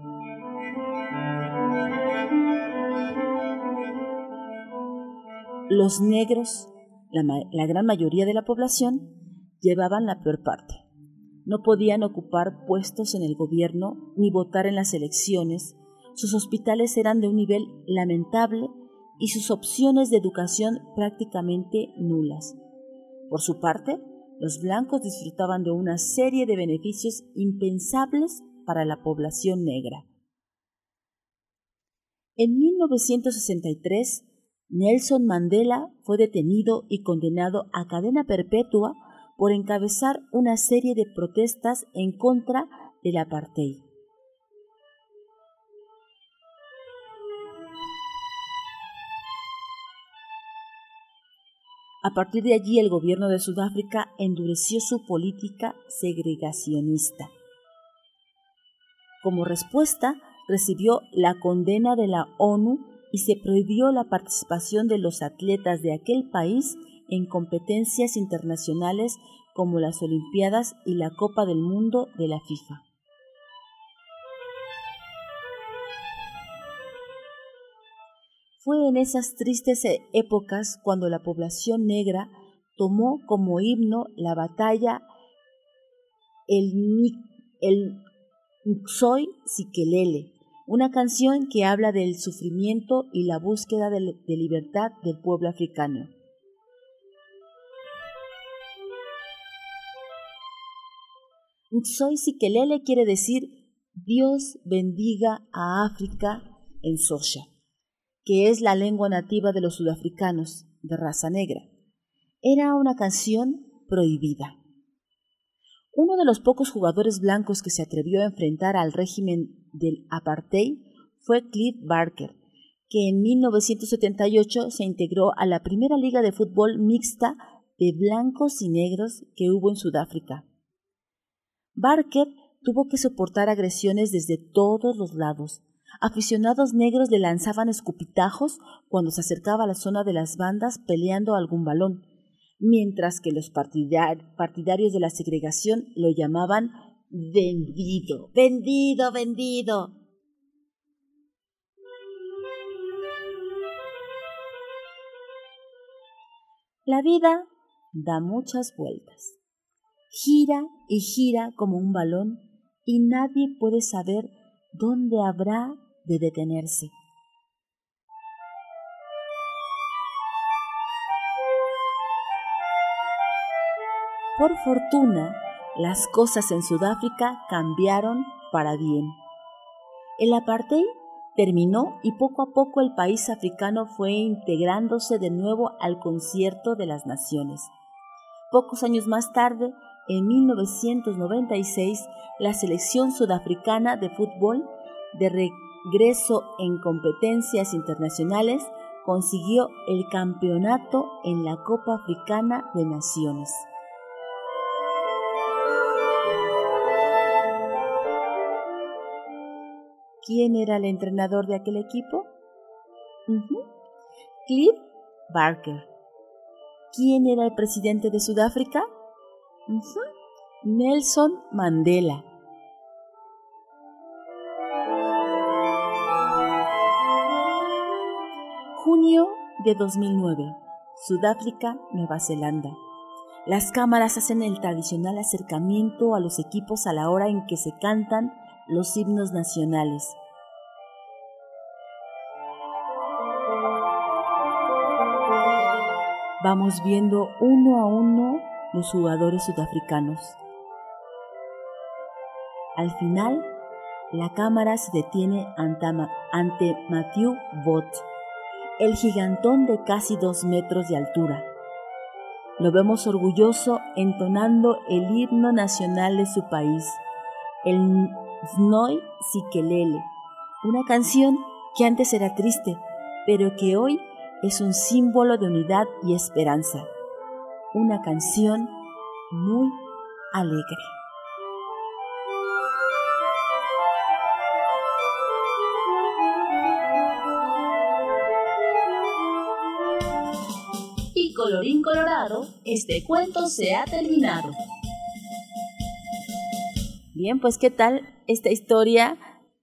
Los negros, la gran mayoría de la población, llevaban la peor parte. No podían ocupar puestos en el gobierno ni votar en las elecciones. Sus hospitales eran de un nivel lamentable y sus opciones de educación prácticamente nulas. Por su parte, los blancos disfrutaban de una serie de beneficios impensables para la población negra. En 1963, Nelson Mandela fue detenido y condenado a cadena perpetua por encabezar una serie de protestas en contra del apartheid. A partir de allí, el gobierno de Sudáfrica endureció su política segregacionista. Como respuesta, recibió la condena de la ONU y se prohibió la participación de los atletas de aquel país en competencias internacionales como las Olimpiadas y la Copa del Mundo de la FIFA. Fue en esas tristes épocas cuando la población negra tomó como himno la batalla el Mxoi Sikelele, una canción que habla del sufrimiento y la búsqueda de libertad del pueblo africano. Mxoi Sikelele quiere decir Dios bendiga a África en Xhosa, que es la lengua nativa de los sudafricanos de raza negra. Era una canción prohibida. Uno de los pocos jugadores blancos que se atrevió a enfrentar al régimen del apartheid fue Clive Barker, que en 1978 se integró a la primera liga de fútbol mixta de blancos y negros que hubo en Sudáfrica. Barker tuvo que soportar agresiones desde todos los lados. Aficionados negros le lanzaban escupitajos cuando se acercaba a la zona de las bandas peleando algún balón, mientras que los partidarios de la segregación lo llamaban vendido, vendido, vendido. La vida da muchas vueltas. Gira y gira como un balón y nadie puede saber dónde habrá de detenerse. Por fortuna, las cosas en Sudáfrica cambiaron para bien. El apartheid terminó y poco a poco el país africano fue integrándose de nuevo al concierto de las naciones. Pocos años más tarde, en 1996, la selección sudafricana de fútbol, de regreso en competencias internacionales, consiguió el campeonato en la Copa Africana de Naciones. ¿Quién era el entrenador de aquel equipo? Clive Barker. ¿Quién era el presidente de Sudáfrica? Nelson Mandela. Junio de 2009, Sudáfrica, Nueva Zelanda. Las cámaras hacen el tradicional acercamiento a los equipos a la hora en que se cantan los himnos nacionales. Vamos viendo uno a uno los jugadores sudafricanos. Al final, la cámara se detiene ante Matthew Botha, el gigantón de casi 2 metros de altura. Lo vemos orgulloso entonando el himno nacional de su país, el Snoy Sikelele, una canción que antes era triste, pero que hoy es un símbolo de unidad y esperanza. Una canción muy alegre. Y colorín colorado, este cuento se ha terminado. Bien, pues ¿qué tal esta historia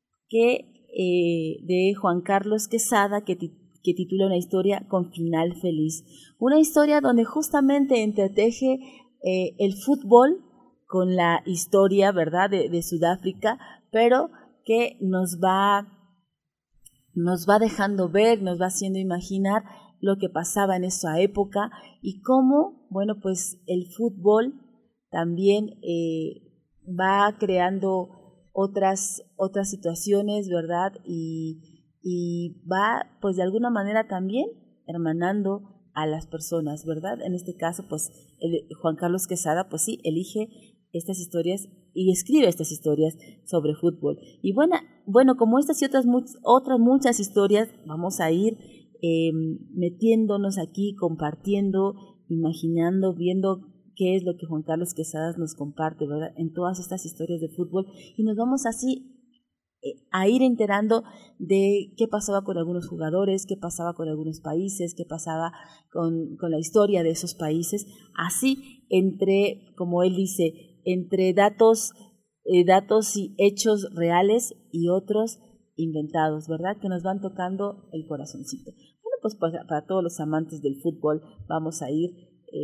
de Juan Carlos Quesada que titula Una historia con final feliz? Una historia donde justamente entreteje el fútbol con la historia, ¿verdad?, de Sudáfrica, pero que nos va dejando ver, nos va haciendo imaginar lo que pasaba en esa época y cómo, bueno, pues el fútbol también va creando otras situaciones, ¿verdad? Y va, pues de alguna manera también hermanando a las personas, ¿verdad? En este caso, pues Juan Carlos Quesada, pues sí, elige estas historias y escribe estas historias sobre fútbol. Y bueno, como estas y otras muchas historias, vamos a ir metiéndonos aquí, compartiendo, imaginando, viendo qué es lo que Juan Carlos Quesada nos comparte, ¿verdad?, en todas estas historias de fútbol, y nos vamos así a ir enterando de qué pasaba con algunos jugadores, qué pasaba con algunos países, qué pasaba con la historia de esos países, así como él dice, entre datos y hechos reales y otros inventados, ¿verdad?, que nos van tocando el corazoncito. Bueno, pues para todos los amantes del fútbol vamos a ir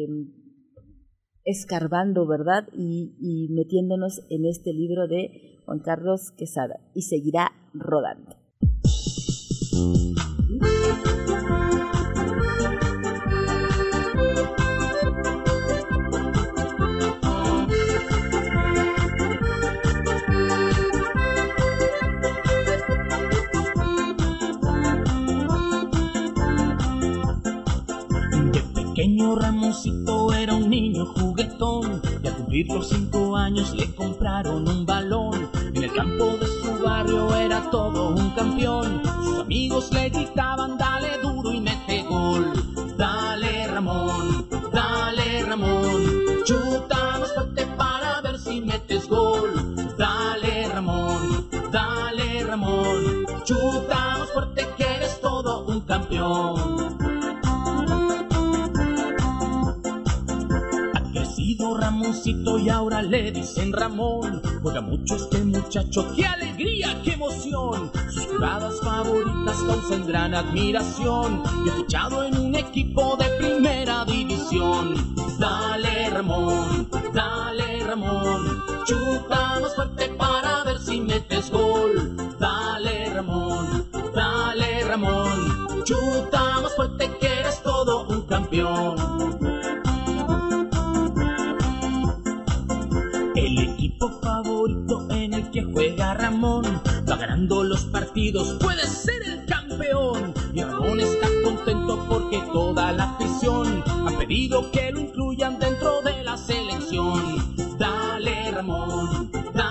escarbando, ¿verdad?, y metiéndonos en este libro de Juan Carlos Quesada, y seguirá rodando. Pequeño Ramoncito era un niño juguetón y al cumplir los 5 años le compraron un balón. En el campo de su barrio era todo un campeón. Sus amigos le gritaban: dale duro y mete gol. Dale Ramón, chuta más fuerte para ver si metes gol. Dale Ramón, chuta más fuerte que eres todo un campeón. Ramoncito y ahora le dicen Ramón. Juega mucho este muchacho, qué alegría, qué emoción. Sus jugadas favoritas causan gran admiración y ha fichado en un equipo de primera división. Dale Ramón, chuta más fuerte para ver si metes gol. Dale Ramón, chuta más fuerte que eres todo un campeón. El equipo favorito en el que juega Ramón va ganando los partidos, puede ser el campeón. Y Ramón está contento porque toda la afición ha pedido que lo incluyan dentro de la selección. Dale Ramón,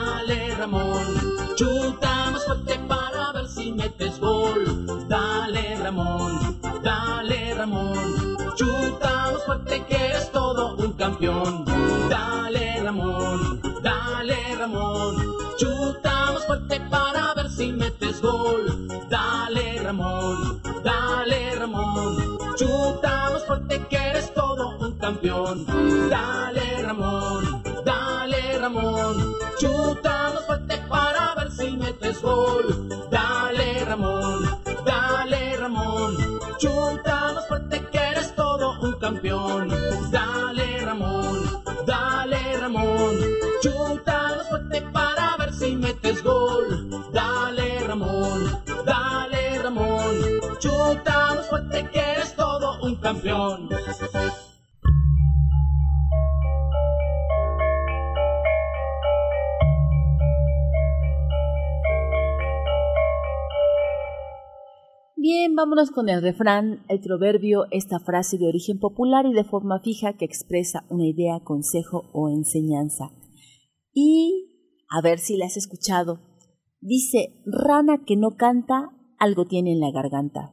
chuta más fuerte para ver si metes gol. Dale Ramón, chuta más fuerte que eres todo un campeón. Dale Ramón, chuta más fuerte para ver si metes gol. Dale Ramón, chuta más fuerte que eres todo un campeón. Dale Ramón, chuta más fuerte para ver si metes gol. Dale Ramón, chuta más fuerte que eres todo un campeón. Dale Ramón, chuta más fuerte para ver si metes gol. Dale Ramón, chuta más fuerte que eres todo un campeón. Bien, vámonos con el refrán, el proverbio, esta frase de origen popular y de forma fija que expresa una idea, consejo o enseñanza. Y a ver si la has escuchado. Dice, rana que no canta, algo tiene en la garganta.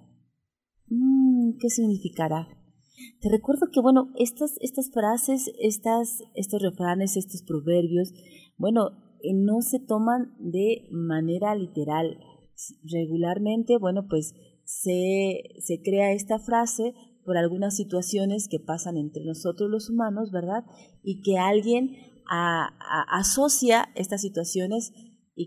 ¿Qué significará? Te recuerdo que, bueno, estas frases, estos refranes, estos proverbios, bueno, no se toman de manera literal. Regularmente, bueno, pues se crea esta frase por algunas situaciones que pasan entre nosotros los humanos, ¿verdad? Y que alguien asocia estas situaciones y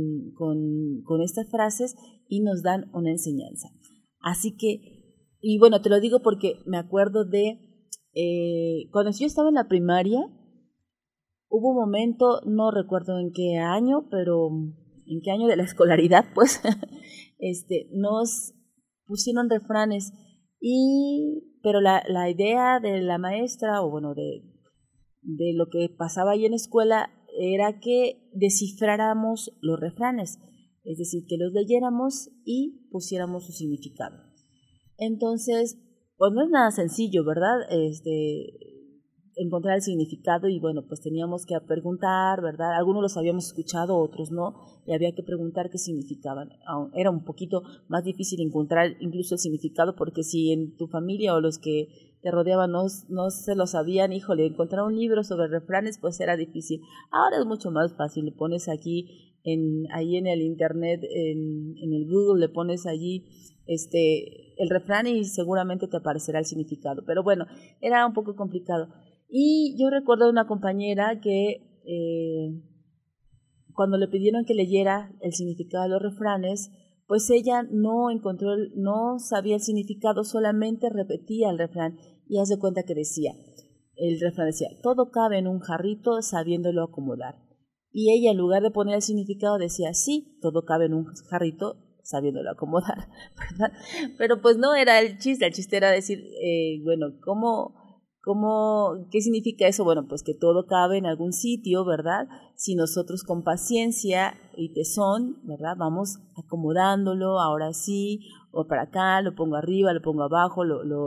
con estas frases y nos dan una enseñanza. Así que, y bueno, te lo digo porque me acuerdo de cuando yo estaba en la primaria, hubo un momento, no recuerdo en qué año, pero en qué año de la escolaridad, pues, nos pusieron refranes, pero la idea de la maestra, o bueno, de lo que pasaba ahí en la escuela, era que descifráramos los refranes, es decir, que los leyéramos y pusiéramos su significado. Entonces, pues no es nada sencillo, ¿verdad? Encontrar el significado y bueno, pues teníamos que preguntar, ¿verdad? Algunos los habíamos escuchado, otros no, y había que preguntar qué significaban. Era un poquito más difícil encontrar incluso el significado, porque si en tu familia o los que te rodeaban no se lo sabían, híjole, encontrar un libro sobre refranes pues era difícil. Ahora es mucho más fácil, le pones aquí ahí en el internet, en el Google, le pones allí el refrán y seguramente te aparecerá el significado. Pero bueno, era un poco complicado. Y yo recuerdo de una compañera que cuando le pidieron que leyera el significado de los refranes, pues ella no sabía el significado, solamente repetía el refrán y haz de cuenta que el refrán decía, todo cabe en un jarrito sabiéndolo acomodar. Y ella en lugar de poner el significado decía, sí, todo cabe en un jarrito sabiéndolo acomodar, ¿verdad? Pero pues no era el chiste era decir, bueno, ¿qué significa eso? Bueno, pues que todo cabe en algún sitio, ¿verdad? Si nosotros con paciencia y tesón, ¿verdad? Vamos acomodándolo, ahora sí, o para acá, lo pongo arriba, lo pongo abajo,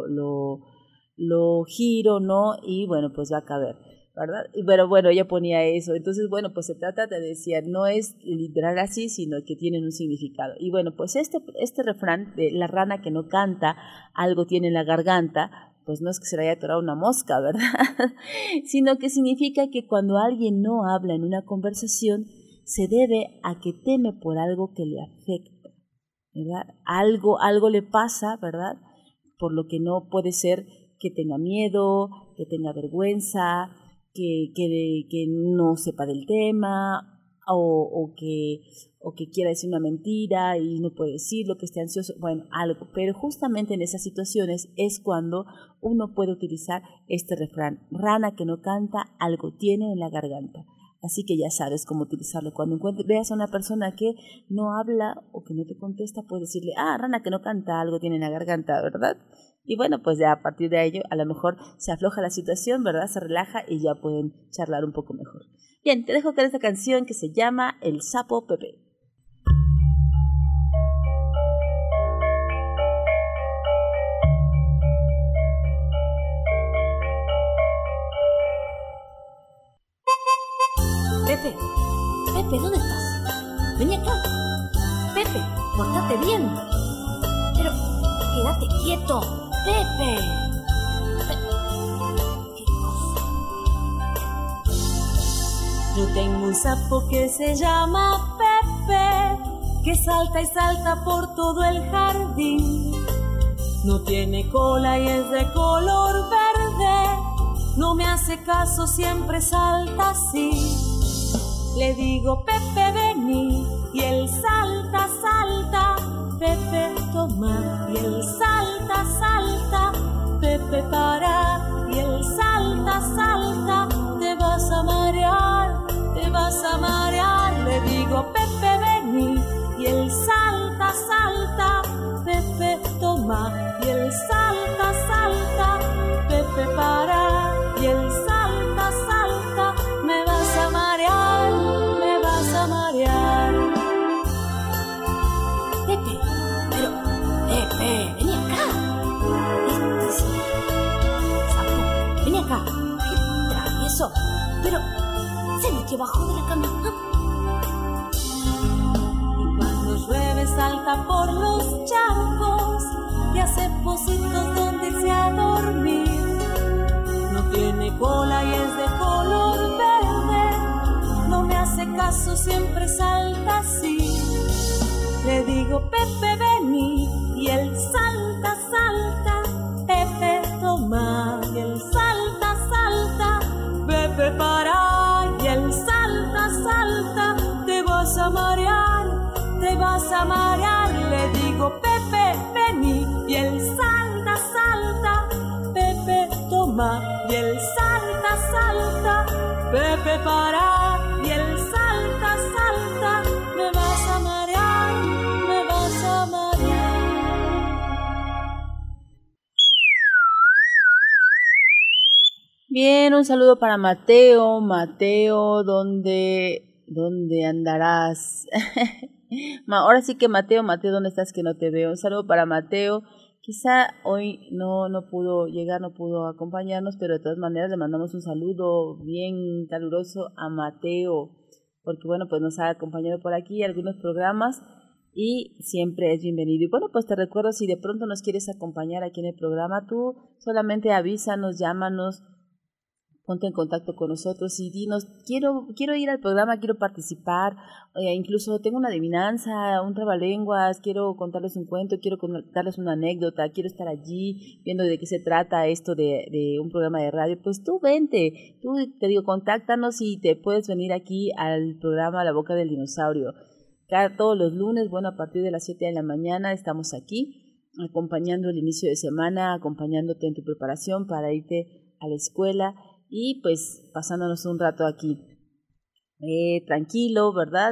lo giro, ¿no? Y bueno, pues va a caber, ¿verdad? Pero bueno, ella ponía eso. Entonces, bueno, pues se trata, te decía, no es literal así, sino que tienen un significado. Y bueno, pues este refrán de la rana que no canta, algo tiene en la garganta, pues no es que se le haya atorado una mosca, ¿verdad? Sino que significa que cuando alguien no habla en una conversación, se debe a que teme por algo que le afecta, ¿verdad? Algo le pasa, ¿verdad? Por lo que no puede ser que tenga miedo, que tenga vergüenza, que no sepa del tema, o que quiera decir una mentira y no puede decirlo, que esté ansioso, bueno, algo. Pero justamente en esas situaciones es cuando uno puede utilizar este refrán, rana que no canta, algo tiene en la garganta. Así que ya sabes cómo utilizarlo. Cuando veas a una persona que no habla o que no te contesta, puedes decirle, rana que no canta, algo tiene en la garganta, ¿verdad? Y bueno, pues ya a partir de ello, a lo mejor se afloja la situación, ¿verdad? Se relaja y ya pueden charlar un poco mejor. Bien, te dejo con esta canción que se llama El Sapo Pepe. Pepe, ¿dónde estás? Ven acá. Pepe, portate bien. Pero, quédate quieto. Pepe. Yo tengo un sapo que se llama Pepe, que salta y salta por todo el jardín. No tiene cola y es de color verde, no me hace caso, siempre salta así. Le digo, Pepe, vení, y él salta, salta. Pepe, toma, y él salta, salta. Pepe, para, y él salta, salta. Te vas a marear, te vas a marear. Le digo, Pepe, vení, y él salta, salta. Pepe, toma, y él salta, salta. Pepe, para, y él salta, salta. Me vas a marear, me vas a marear. paso siempre salta así. Le digo Pepe vení y él salta, salta. Pepe toma y él salta, salta. Pepe para y él salta, salta. Te vas a marear, te vas a marear. Le digo Pepe vení y él salta, salta. Pepe toma y él salta, salta. Pepe para y él salta, salta. Me vas a marear, me vas a marear. Bien, un saludo para Mateo. Mateo, ¿dónde andarás? Ahora sí que Mateo, ¿dónde estás que no te veo? Un saludo para Mateo. Quizá hoy no pudo llegar, no pudo acompañarnos, pero de todas maneras le mandamos un saludo bien caluroso a Mateo, porque bueno, pues nos ha acompañado por aquí algunos programas y siempre es bienvenido. Y bueno, pues te recuerdo, si de pronto nos quieres acompañar aquí en el programa, tú solamente avísanos, llámanos, ponte en contacto con nosotros y dinos, quiero ir al programa, quiero participar, incluso tengo una adivinanza, un trabalenguas, quiero contarles un cuento, quiero contarles una anécdota, quiero estar allí viendo de qué se trata esto de un programa de radio. Pues tú vente, tú te digo, contáctanos y te puedes venir aquí al programa La Boca del Dinosaurio. Todos los lunes, bueno, a partir de las 7 de la mañana estamos aquí acompañando el inicio de semana, acompañándote en tu preparación para irte a la escuela y pues pasándonos un rato aquí tranquilo, ¿verdad?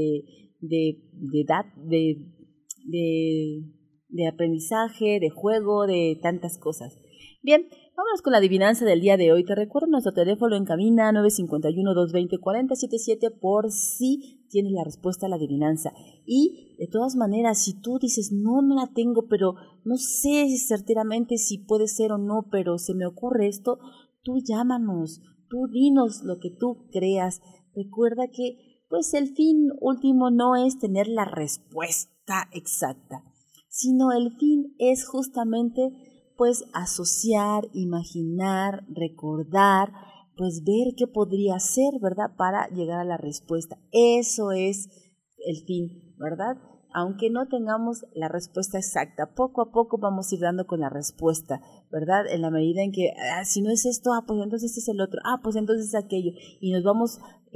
De aprendizaje, de juego, de tantas cosas. Bien, vámonos con la adivinanza del día de hoy. Te recuerdo nuestro teléfono en cabina 951-220-4077 por si tienes la respuesta a la adivinanza. Y de todas maneras, si tú dices, no la tengo, pero no sé certeramente si puede ser o no, pero se me ocurre esto, tú llámanos, tú dinos lo que tú creas. Recuerda que pues el fin último no es tener la respuesta exacta, sino el fin es justamente pues asociar, imaginar, recordar, pues ver qué podría ser, ¿verdad? Para llegar a la respuesta. Eso es el fin, ¿verdad? Aunque no tengamos la respuesta exacta, poco a poco vamos a ir dando con la respuesta, ¿verdad? En la medida en que, si no es esto, pues entonces este es el otro, pues entonces es aquello. Y nos vamos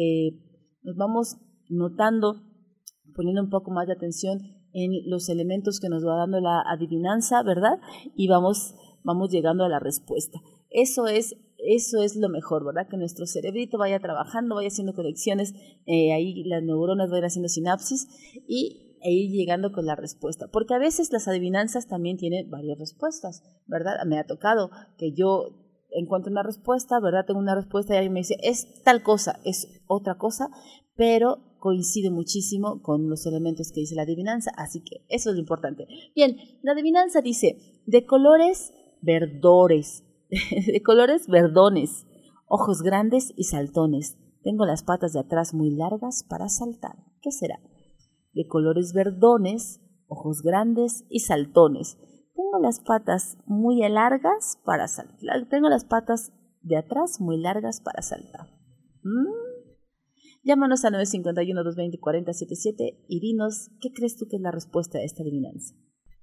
notando, poniendo un poco más de atención en los elementos que nos va dando la adivinanza, ¿verdad? Y vamos llegando a la respuesta. Eso es lo mejor, ¿verdad? Que nuestro cerebrito vaya trabajando, vaya haciendo conexiones, ahí las neuronas vayan haciendo sinapsis e ir llegando con la respuesta. Porque a veces las adivinanzas también tienen varias respuestas, ¿verdad? Me ha tocado que yo encuentro una respuesta, ¿verdad? Tengo una respuesta y alguien me dice, es tal cosa, es otra cosa, pero coincide muchísimo con los elementos que dice la adivinanza, así que eso es lo importante. Bien, la adivinanza dice, de colores verdones, ojos grandes y saltones, tengo las patas de atrás muy largas para saltar. ¿Qué será? De colores verdones, ojos grandes y saltones, tengo las patas muy largas para saltar. Tengo las patas de atrás muy largas para saltar. Llámanos a 951-220-4077 y dinos qué crees tú que es la respuesta a esta adivinanza.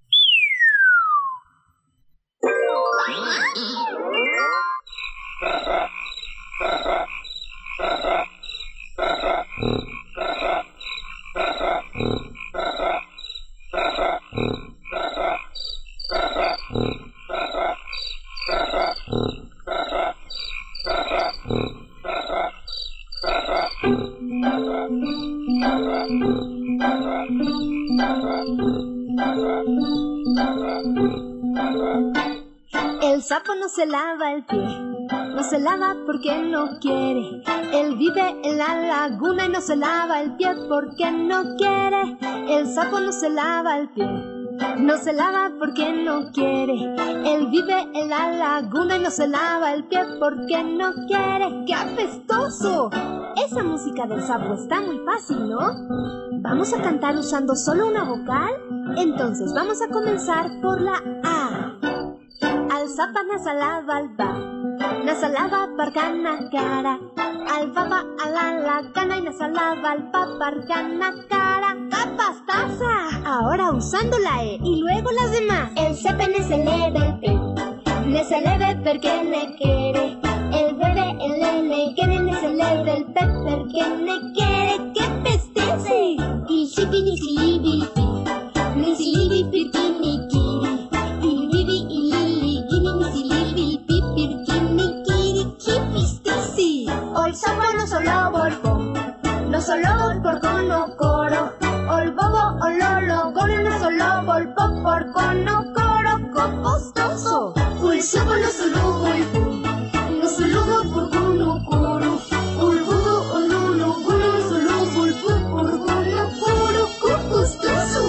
El sapo no se lava el pie, no se lava porque no quiere. Él vive en la laguna y no se lava el pie porque no quiere. El sapo no se lava el pie, no se lava porque no quiere. Él vive en la laguna y no se lava el pie porque no quiere. ¡Qué apestoso! Esa música del sapo está muy fácil, ¿no? ¿Vamos a cantar usando solo una vocal? Entonces vamos a comenzar por la A. Al sapo no se lava el ba, nasalava pargana cara, albaba ala gana y nasalava alpa pargana cara, capastaza. Ahora usando la E y luego las demás. El sepe ne se leve el pe, ne se leve perché ne quiere. El bebé el nene que ne se leve el pe perché ne quiere. Que pestece. Y shipi ni silibi ni silibi pirki ni kiri. Y bibi y lili gini ni silibi pirki ni kiri. Que pestece. Ol sapo no solo volpo, no solo volpo no coro. Ol bobo ol lolo coro no solo volpo porco no coro. Copostoso. Ol sapo no solo volpo, no solo volpo no coro. Ol bobo ol lolo coro no solo volpo porco no coro. Copostoso.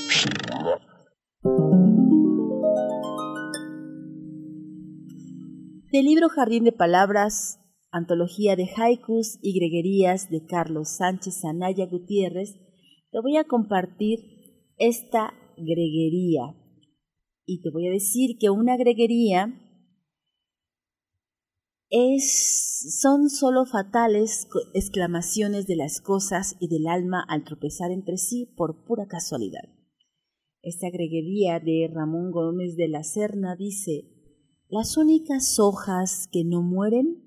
Del libro Jardín de Palabras, antología de haikus y greguerías de Carlos Sánchez Anaya Gutiérrez, te voy a compartir esta greguería. Y te voy a decir que una greguería son solo fatales exclamaciones de las cosas y del alma al tropezar entre sí por pura casualidad. Esta greguería de Ramón Gómez de la Serna dice: las únicas hojas que no mueren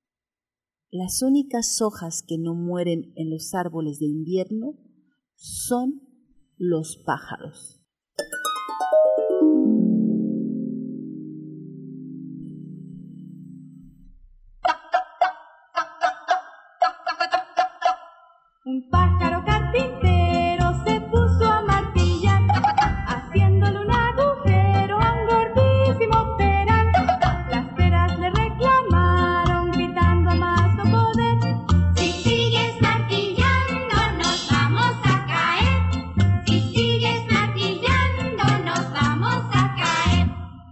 en los árboles de invierno son los pájaros. Un pájaro carpintero se puso a martillar, haciéndole un agujero a un gordísimo peral. Las peras le reclamaron, gritando más no poder: si sigues martillando nos vamos a caer, si sigues martillando nos vamos a caer.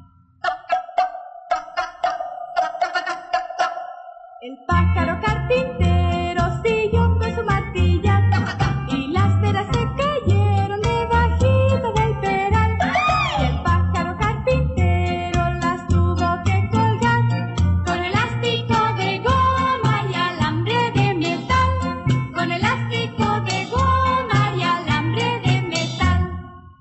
El pájaro carpintero siguió con su martillar y las peras se cayeron debajito del peral. Y el pájaro carpintero las tuvo que colgar con elástico de goma y alambre de metal, con elástico de goma y alambre de metal.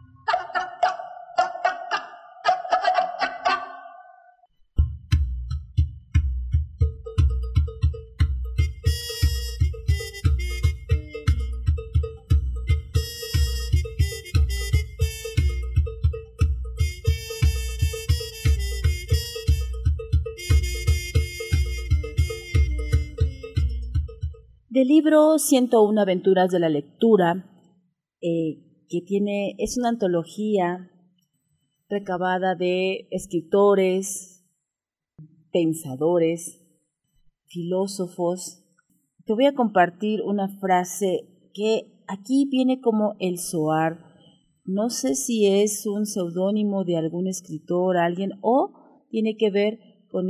Del libro 101 aventuras de la lectura, es una antología recabada de escritores, pensadores, filósofos. Te voy a compartir una frase que aquí viene como el Zohar. No sé si es un seudónimo de algún escritor, alguien, o tiene que ver con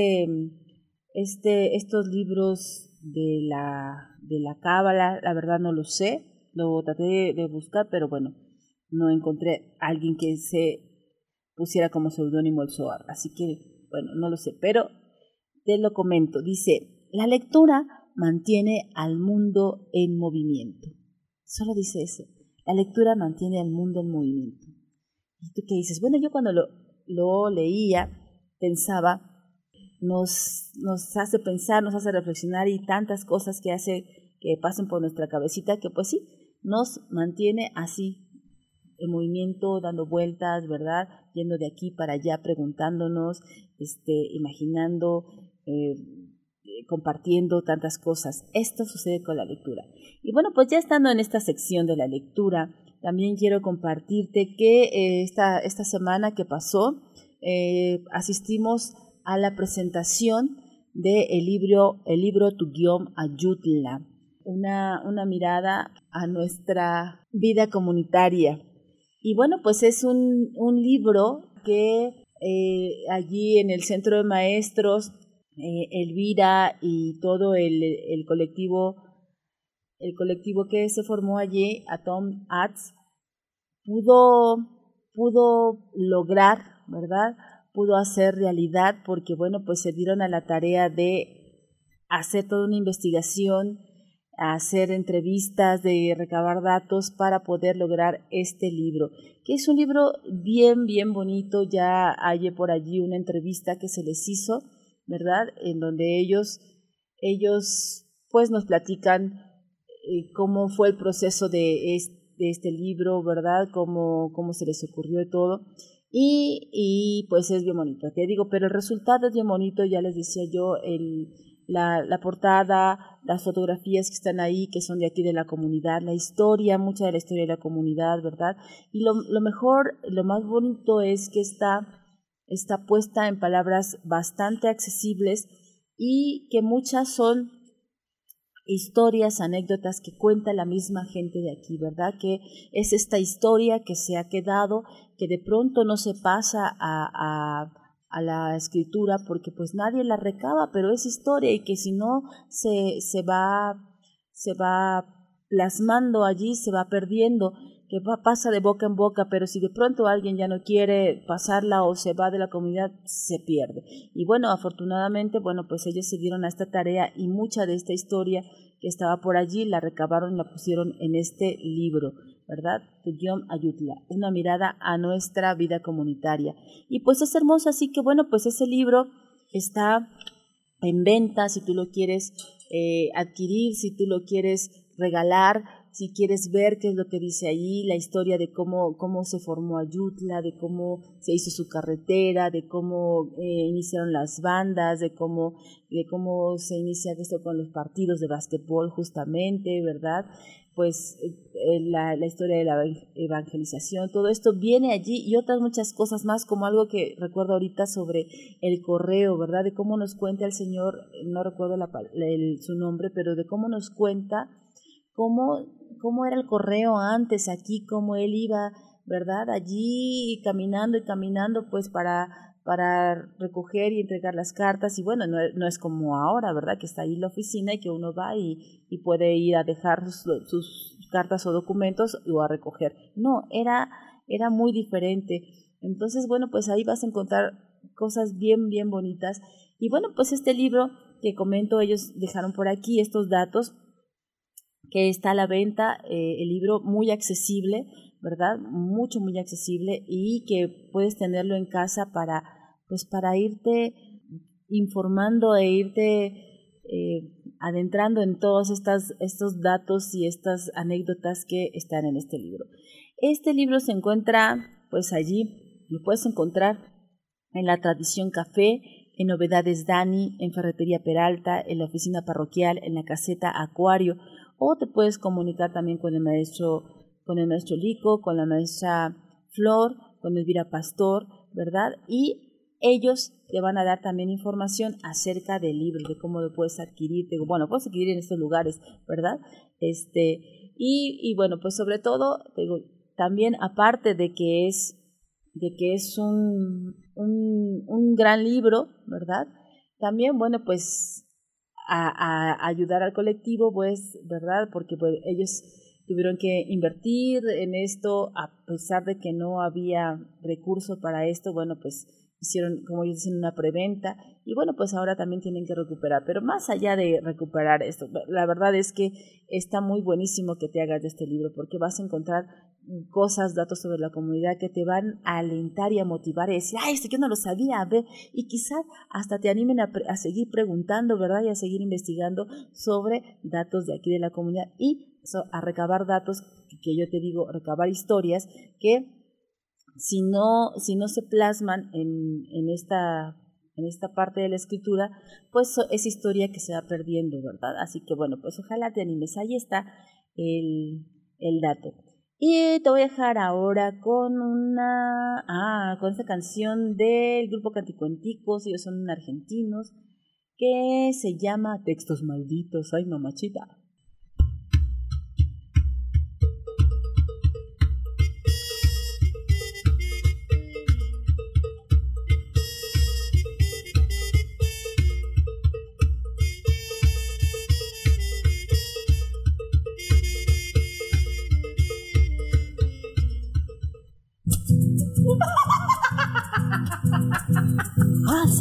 estos libros de la Cábala. La verdad no lo sé, lo traté de buscar, pero bueno, no encontré a alguien que se pusiera como seudónimo el Zohar, así que bueno, no lo sé, pero te lo comento. Dice: la lectura mantiene al mundo en movimiento. Solo dice eso, la lectura mantiene al mundo en movimiento. ¿Y tú qué dices? Bueno, yo cuando lo leía, pensaba, nos hace pensar, nos hace reflexionar, y tantas cosas que hace que pasen por nuestra cabecita, que pues sí, nos mantiene así en movimiento, dando vueltas, ¿verdad? Yendo de aquí para allá, preguntándonos, imaginando, compartiendo tantas cosas. Esto sucede con la lectura. Y bueno, pues ya estando en esta sección de la lectura, también quiero compartirte que esta semana que pasó, asistimos a la presentación del libro Tu Guión Ayutla, una mirada a nuestra vida comunitaria. Y bueno, pues es un libro que allí en el Centro de Maestros, Elvira y todo el colectivo que se formó allí, Atom Arts, pudo lograr, ¿verdad?, pudo hacer realidad porque, bueno, pues se dieron a la tarea de hacer toda una investigación, hacer entrevistas, de recabar datos para poder lograr este libro, que es un libro bien, bien bonito. Ya hay por allí una entrevista que se les hizo, ¿verdad?, en donde ellos pues nos platican cómo fue el proceso de este libro, ¿verdad?, cómo se les ocurrió y todo, y pues es bien bonito, te digo, pero el resultado es bien bonito. Ya les decía yo, la portada, las fotografías que están ahí, que son de aquí de la comunidad, la historia, mucha de la historia de la comunidad, ¿verdad? Y lo mejor, lo más bonito es que está puesta en palabras bastante accesibles y que muchas son historias, anécdotas que cuenta la misma gente de aquí, ¿verdad? Que es esta historia que se ha quedado, que de pronto no se pasa a la escritura porque pues nadie la recaba, pero es historia y que si no se va plasmando allí, se va perdiendo, que pasa de boca en boca, pero si de pronto alguien ya no quiere pasarla o se va de la comunidad, se pierde. Y bueno, afortunadamente, bueno, pues ellos se dieron a esta tarea y mucha de esta historia que estaba por allí la recabaron y la pusieron en este libro, ¿verdad? Tuyom Ayutla, una mirada a nuestra vida comunitaria. Y pues es hermoso, así que bueno, pues ese libro está en venta si tú lo quieres adquirir, si tú lo quieres regalar, si quieres ver qué es lo que dice ahí, la historia de cómo se formó Ayutla, de cómo se hizo su carretera, de cómo iniciaron las bandas, de cómo se inicia esto con los partidos de básquetbol justamente, ¿verdad? Pues la historia de la evangelización, todo esto viene allí y otras muchas cosas más, como algo que recuerdo ahorita sobre el correo, ¿verdad? De cómo nos cuenta el Señor, no recuerdo su nombre, pero de cómo nos cuenta cómo era el correo antes aquí, cómo él iba, ¿verdad?, allí caminando y caminando pues para recoger y entregar las cartas. Y bueno, no es como ahora, ¿verdad?, que está ahí la oficina y que uno va y puede ir a dejar sus cartas o documentos o a recoger. No, era muy diferente. Entonces, bueno, pues ahí vas a encontrar cosas bien, bien bonitas. Y bueno, pues este libro que comento, ellos dejaron por aquí estos datos, que está a la venta, el libro muy accesible, ¿verdad? Muy accesible, y que puedes tenerlo en casa para irte informando e irte adentrando en todos estos datos y estas anécdotas que están en este libro. Este libro se encuentra pues allí, lo puedes encontrar en la Tradición Café, en Novedades Dani, en Ferretería Peralta, en la oficina parroquial, en la caseta Acuario, o te puedes comunicar también con el maestro Lico, con la maestra Flor, con Elvira Pastor, ¿verdad? Y ellos te van a dar también información acerca del libro, de cómo lo puedes adquirir. Bueno, puedes adquirir en estos lugares, ¿verdad? Y bueno, pues sobre todo, también aparte de que es un gran libro, ¿verdad? También, bueno, pues a ayudar al colectivo, pues, ¿verdad? Porque pues ellos tuvieron que invertir en esto, a pesar de que no había recursos para esto. Bueno, pues hicieron, como ellos dicen, una preventa, y bueno, pues ahora también tienen que recuperar. Pero más allá de recuperar esto, la verdad es que está muy buenísimo que te hagas de este libro, porque vas a encontrar cosas, datos sobre la comunidad que te van a alentar y a motivar y decir, esto yo no lo sabía, a ver, y quizás hasta te animen a seguir preguntando, ¿verdad?, y a seguir investigando sobre datos de aquí de la comunidad, y a recabar datos, que yo te digo, recabar historias que si no se plasman en esta parte de la escritura, pues es historia que se va perdiendo, ¿verdad? Así que bueno, pues ojalá te animes. Ahí está el dato. Y te voy a dejar ahora con esta canción del grupo Canticuenticos. Ellos son argentinos, que se llama Textos Malditos. Ay, mamachita.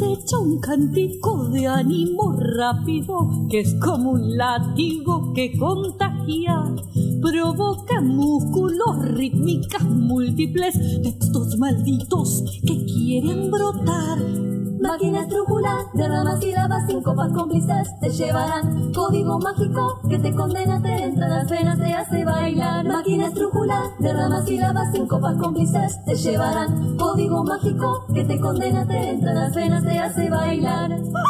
echa un cántico de ánimo rápido, que es como un látigo que contagia, provoca músculos, rítmicas múltiples, textos malditos que quieren brotar. Máquina estrújula de ramas, sílabas, síncopas cómplices te llevarán. Código mágico que te condena, te entra en las venas, te hace bailar. Máquina estrújula de ramas, sílabas, síncopas cómplices te llevarán. Código mágico que te condena, te entra en las venas, te hace bailar.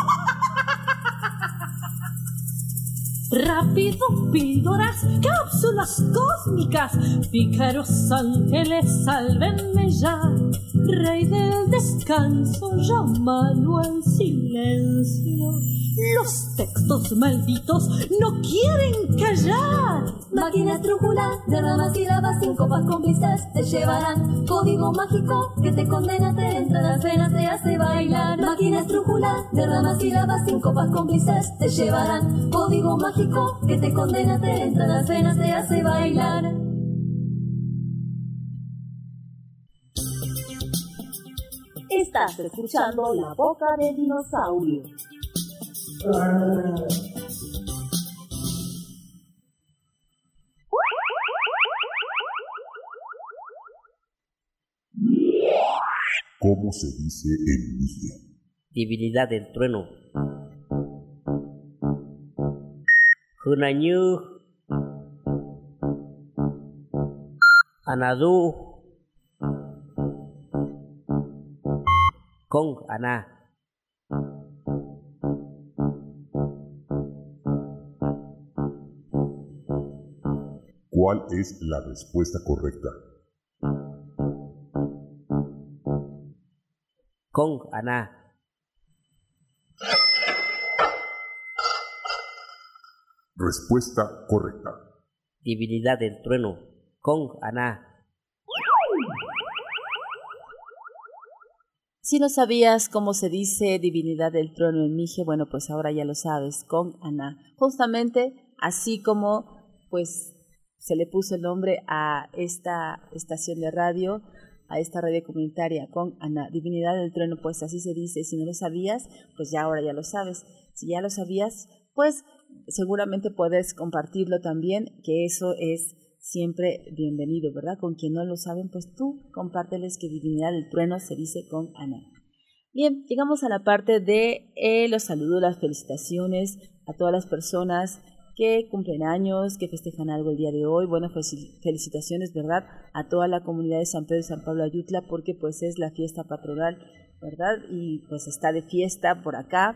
Rápido, píldoras, cápsulas cósmicas, pícaros ángeles, sálvenme ya. Rey del descanso, llámalo al silencio. Los textos malditos no quieren callar. Máquina estrújula de ramas, sílabas, síncopas cómplices te llevarán. Código mágico que te condena, te entra en las venas, te hace bailar. Máquina estrújula de ramas, sílabas, síncopas cómplices te llevarán. Código mágico que te condena, te entra en las venas, te hace bailar. Estás escuchando La Boca del Dinosaurio. ¿Cómo se dice en Mije? Divinidad del trueno. Hunañu. Anadu. Con Ana. ¿Cuál es la respuesta correcta? Con Ana. Respuesta correcta. Divinidad del trueno. Con Ana. Si no sabías cómo se dice divinidad del trueno en Mije, bueno, pues ahora ya lo sabes, con Ana. Justamente así como pues se le puso el nombre a esta estación de radio, a esta radio comunitaria, con Ana. Divinidad del trueno, pues así se dice. Si no lo sabías, pues ya ahora ya lo sabes. Si ya lo sabías, pues seguramente puedes compartirlo también, que eso es siempre bienvenido, ¿verdad? Con quien no lo saben, pues tú compárteles que divinidad del trueno se dice con Ana. Bien, llegamos a la parte de los saludos, las felicitaciones a todas las personas que cumplen años, que festejan algo el día de hoy. Bueno, pues felicitaciones, ¿verdad? A toda la comunidad de San Pedro y San Pablo Ayutla, porque pues es la fiesta patronal, ¿verdad? Y pues está de fiesta por acá.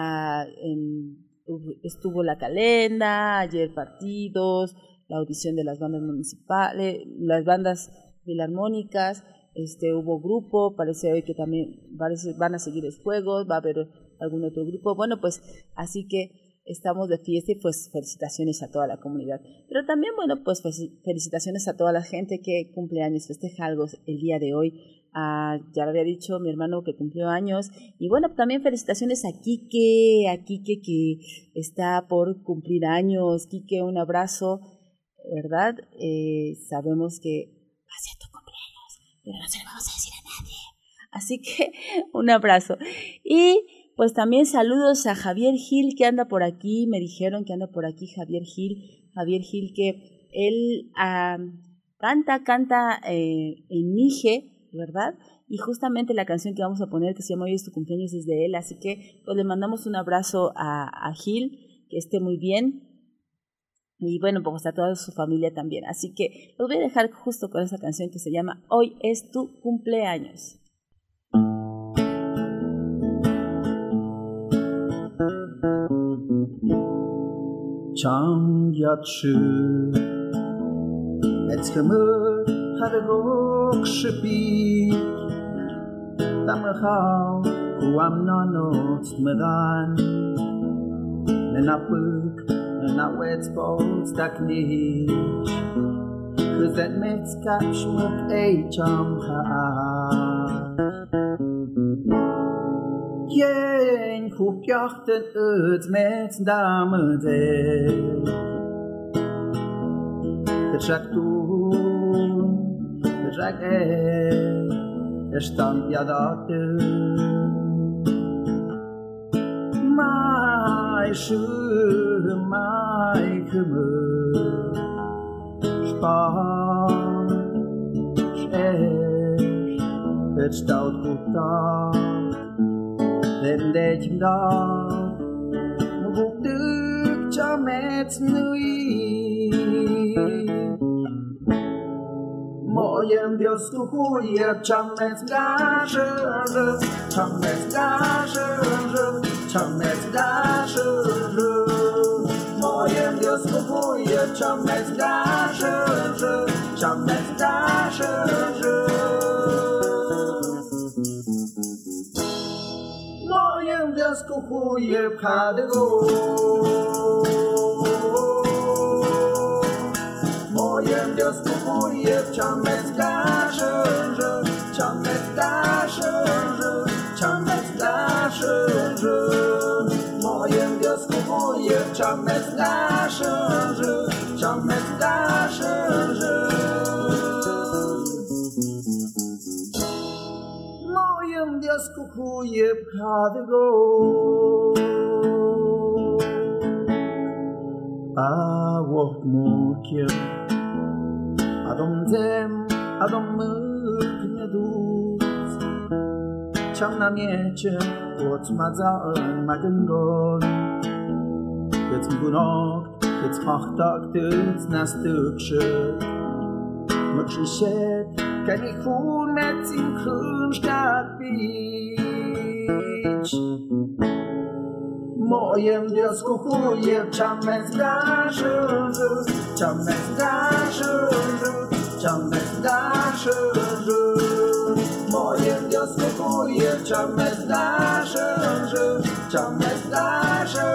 Estuvo la calenda, ayer partidos, la audición de las bandas municipales, las bandas filarmónicas, hubo grupo, parece hoy que también van a seguir los juegos, va a haber algún otro grupo. Bueno, pues así que estamos de fiesta y pues felicitaciones a toda la comunidad. Pero también, bueno, pues felicitaciones a toda la gente que cumple años, festeja algo el día de hoy. Ya lo había dicho mi hermano que cumplió años. Y bueno, también felicitaciones a Quique que está por cumplir años. Quique, un abrazo, ¿verdad? Sabemos que va a ser tu cumpleaños, pero no se lo vamos a decir a nadie. Así que un abrazo. Y pues también saludos a Javier Gil, que anda por aquí. Me dijeron que anda por aquí Javier Gil, que él canta en Mije, ¿verdad? Y justamente la canción que vamos a poner, que se llama Hoy es tu cumpleaños, es de él. Así que pues le mandamos un abrazo a Gil, que esté muy bien. Y bueno, pues a toda su familia también. Así que los voy a dejar justo con esa canción que se llama Hoy es tu cumpleaños. Chang Yatshu Etzkemur Hadagok Shipi Tamahau Kuam Nanot Medan Nenapuk Nenawets Bolts Daknish Kuzet Metzkap Shmuk Eicham Haa Jen hoefjachten uit met dames de Jack toen, de Jack er stand ja dat Schleiche mai Kümmel Spart Schäsch Het staut gut da Wenn dech da No buk duk Chamet nui Mojem Dios tu chuje Chamet gaże Chamet gaże Chamet gaże Mojem Dios tu chuje Chamet gaże Chamet gaże Mojem Dios tu chuje Pchadego Mojem Dios tu chuje Chamet gaże Chamet gaże Chamet gaże Mojem Dios tu chuje Chamet gaże Chamet gaże Mojem Dios tu chuje Pchadego Wocht mokiem Adom zem, adom myk nie duz Cham na miecie, od mazal magengon Jetzt mgunok, jetzt machtag, jetzt nastukje Mokrishet, kan ik hun met in Kronstadt Beach Mojem Dios kuchuje Chamet gaże Chamet gaże Chamet gaże Mojem Dios kuchuje Chamet gaże Chamet gaże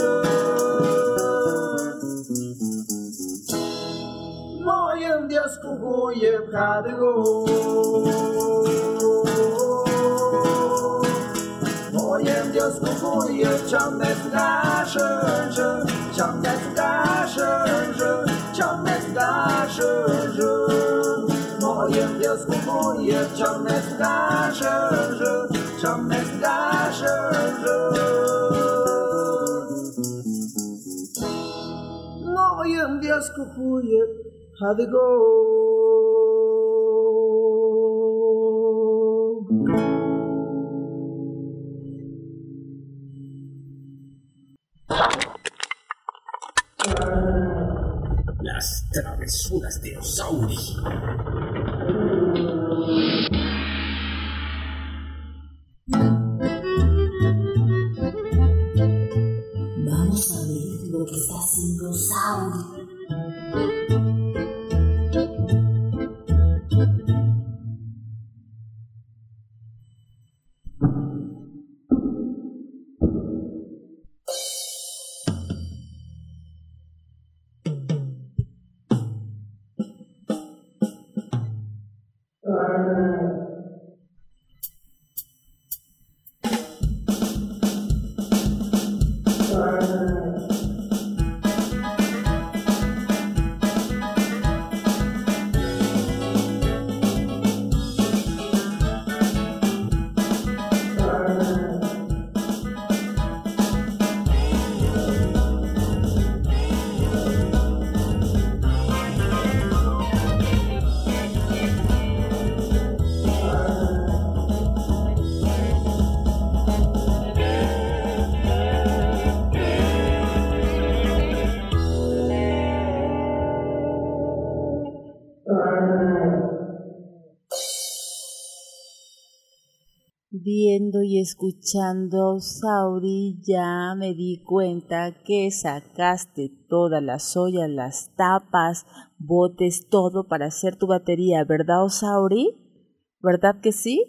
Mojem Dios kuchuje Pchadego Mojem Dios kuchuje Chamet gaże Chamet gaże Chamet gaże Mojem Dios kuchuje Chamet gaże Chamet gaże Mojem Dios kuchuje Pchadego Las travesuras de Osauri. Vamos a ver lo que está haciendo Sauri. Viendo y escuchando, Sauri, ya me di cuenta que sacaste todas las ollas, las tapas, botes, todo para hacer tu batería, ¿verdad, Sauri? ¿Verdad que sí?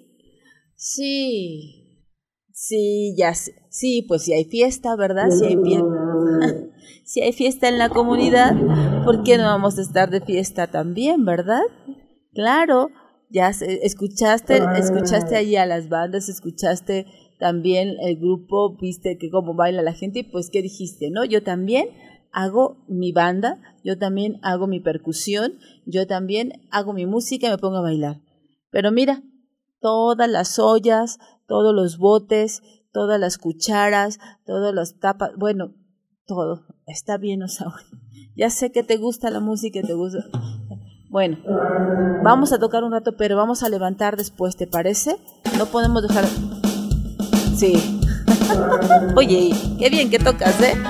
Sí. Sí, ya sé. Sí, pues si hay fiesta, ¿verdad? Si hay fiesta. Si hay fiesta en la comunidad, ¿por qué no vamos a estar de fiesta también, verdad? Claro. Ya escuchaste allí a las bandas, escuchaste también el grupo, viste que cómo baila la gente, y pues ¿qué dijiste? ¿No? Yo también hago mi banda, yo también hago mi percusión, yo también hago mi música y me pongo a bailar. Pero mira, todas las ollas, todos los botes, todas las cucharas, todas las tapas, bueno, todo. Está bien, Osauri. Ya sé que te gusta la música, te gusta. Bueno, vamos a tocar un rato, pero vamos a levantar después, ¿te parece? No podemos dejar... Sí. Oye, qué bien que tocas, ¿eh?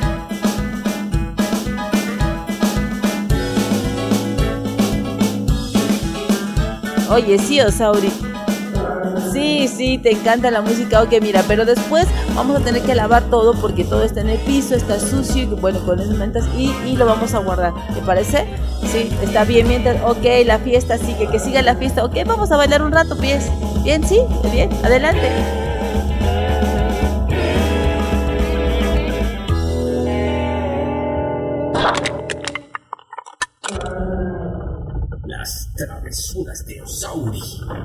Oye, sí, Osauri. Sí, te encanta la música, ok, mira, pero después vamos a tener que lavar todo porque todo está en el piso, está sucio, y bueno, con esas mantas y lo vamos a guardar, ¿te parece? Sí, está bien, mientras, ok, la fiesta sigue, que siga la fiesta, ok, vamos a bailar un rato, bien, sí, bien, adelante. Las travesuras de Osauri.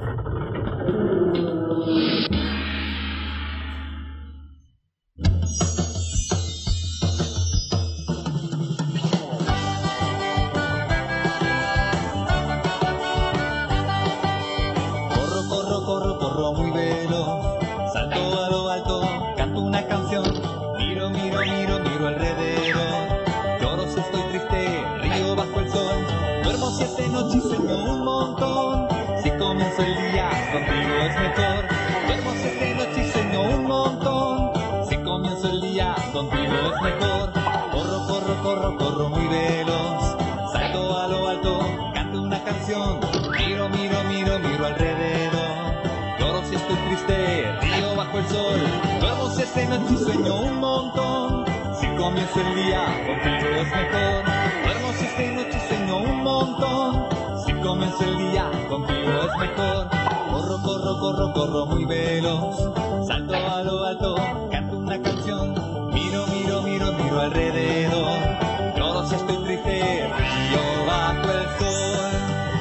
Corro muy veloz, salto a lo alto, canto una canción, miro alrededor, lloro si estoy triste, río bajo el sol, duermo 7 noches y sueño un montón, si comienzo el día contigo es mejor, duermo 7 noches y sueño un montón, si comienzo el día contigo es mejor, corro muy veloz, salto a lo alto, canto una canción, miro alrededor, lloro si estoy triste, río bajo el sol, duermo 7 noches y sueño un montón, si comienzo el día contigo es mejor, duermo 7 noches y sueño un montón, si comienzo el día contigo es mejor, corro muy veloz, salto a lo alto, canto una canción, miro alrededor, lloro si estoy triste, río bajo el sol.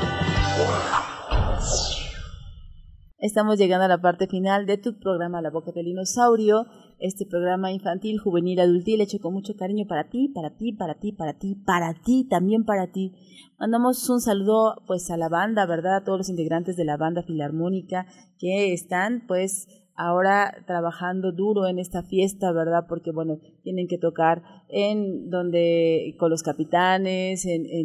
Estamos llegando a la parte final de tu programa La Boca del Dinosaurio, este programa infantil, juvenil, adultil, hecho con mucho cariño para ti, también para ti. Mandamos un saludo pues a la banda, ¿verdad? A todos los integrantes de la banda filarmónica que están pues ahora trabajando duro en esta fiesta, ¿verdad? Porque bueno, tienen que tocar con los capitanes,